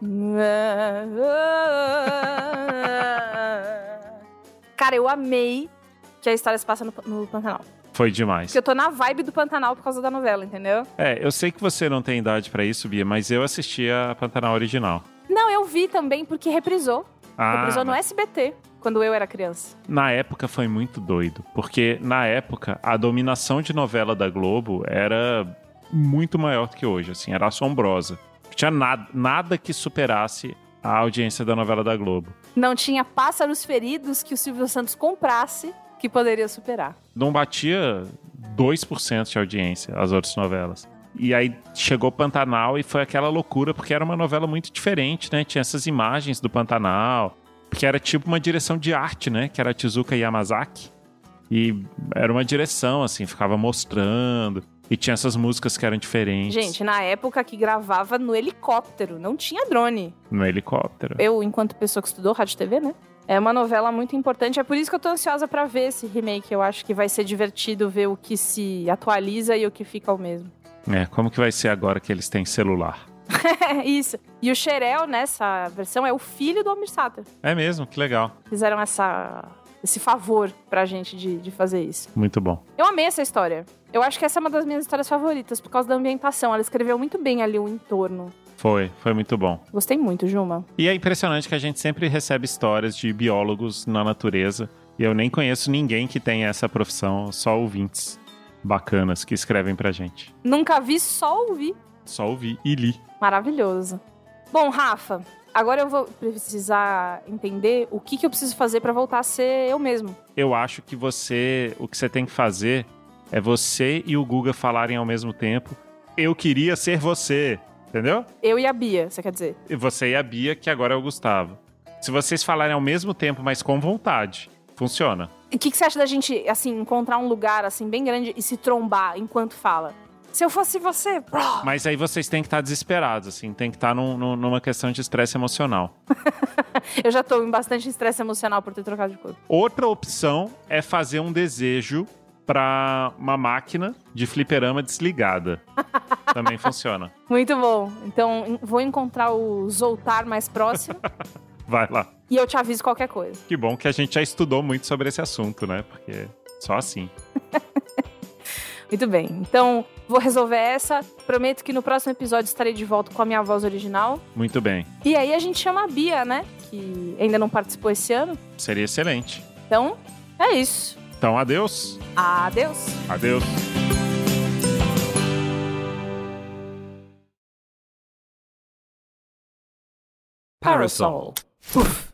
Speaker 2: Cara, eu amei que a história se passa no Pantanal.
Speaker 1: Foi demais.
Speaker 2: Porque eu tô na vibe do Pantanal por causa da novela, entendeu?
Speaker 1: Eu sei que você não tem idade pra isso, Bia, mas eu assisti a Pantanal original.
Speaker 2: Não, eu vi também porque reprisou. Reprisou no
Speaker 1: mas
Speaker 2: SBT, quando eu era criança.
Speaker 1: na época foi muito doido, porque na época a dominação de novela da Globo era muito maior do que hoje, assim, era assombrosa. Não tinha nada que superasse a audiência da novela da Globo.
Speaker 2: Não tinha pássaros feridos que o Silvio Santos comprasse que poderia superar.
Speaker 1: Não batia 2% de audiência as outras novelas. E aí chegou Pantanal e foi aquela loucura, porque era uma novela muito diferente, né? Tinha essas imagens do Pantanal, porque era tipo uma direção de arte, né? Que era a Tezuka Yamazaki. E era uma direção, assim, ficava mostrando. E tinha essas músicas que eram diferentes.
Speaker 2: Gente, na época que gravava no helicóptero, não tinha drone.
Speaker 1: No helicóptero.
Speaker 2: Eu, enquanto pessoa que estudou rádio e TV, né? É uma novela muito importante, é por isso que eu tô ansiosa pra ver esse remake. Eu acho que vai ser divertido ver o que se atualiza e o que fica o mesmo.
Speaker 1: Como que vai ser agora que eles têm celular?
Speaker 2: Isso. E o Cherel, nessa versão, é o filho do Almir Sater.
Speaker 1: É mesmo, que legal.
Speaker 2: Fizeram esse favor pra gente de fazer isso.
Speaker 1: Muito bom.
Speaker 2: Eu amei essa história. Eu acho que essa é uma das minhas histórias favoritas, por causa da ambientação. Ela escreveu muito bem ali o entorno.
Speaker 1: Foi muito bom.
Speaker 2: Gostei muito, Juma.
Speaker 1: E é impressionante que a gente sempre recebe histórias de biólogos na natureza. E eu nem conheço ninguém que tenha essa profissão, só ouvintes bacanas que escrevem pra gente.
Speaker 2: Nunca vi, só ouvi.
Speaker 1: Só ouvi e li.
Speaker 2: Maravilhoso. Bom, Rafa, agora eu vou precisar entender o que eu preciso fazer pra voltar a ser eu mesmo.
Speaker 1: Eu acho que o que você tem que fazer é você e o Guga falarem ao mesmo tempo: eu queria ser você, entendeu?
Speaker 2: Eu e a Bia, você quer dizer?
Speaker 1: E você e a Bia, que agora é o Gustavo. Se vocês falarem ao mesmo tempo, mas com vontade, funciona.
Speaker 2: E o que você acha da gente, assim, encontrar um lugar, assim, bem grande e se trombar enquanto fala? Se eu fosse você...
Speaker 1: Mas aí vocês têm que estar desesperados, assim. Tem que estar numa questão de estresse emocional.
Speaker 2: Eu já tô em bastante estresse emocional por ter trocado de corpo.
Speaker 1: Outra opção é fazer um desejo pra uma máquina de fliperama desligada. Também funciona.
Speaker 2: Muito bom. Então, vou encontrar o Zoltar mais próximo.
Speaker 1: Vai lá.
Speaker 2: E eu te aviso qualquer coisa.
Speaker 1: Que bom que a gente já estudou muito sobre esse assunto, né? Porque só assim.
Speaker 2: Muito bem. Então, vou resolver essa. Prometo que no próximo episódio estarei de volta com a minha voz original.
Speaker 1: Muito bem.
Speaker 2: E aí a gente chama a Bia, né? Que ainda não participou esse ano.
Speaker 1: Seria excelente.
Speaker 2: Então, é isso.
Speaker 1: Então, adeus.
Speaker 2: Adeus.
Speaker 1: Adeus.
Speaker 2: Parasol. Uf.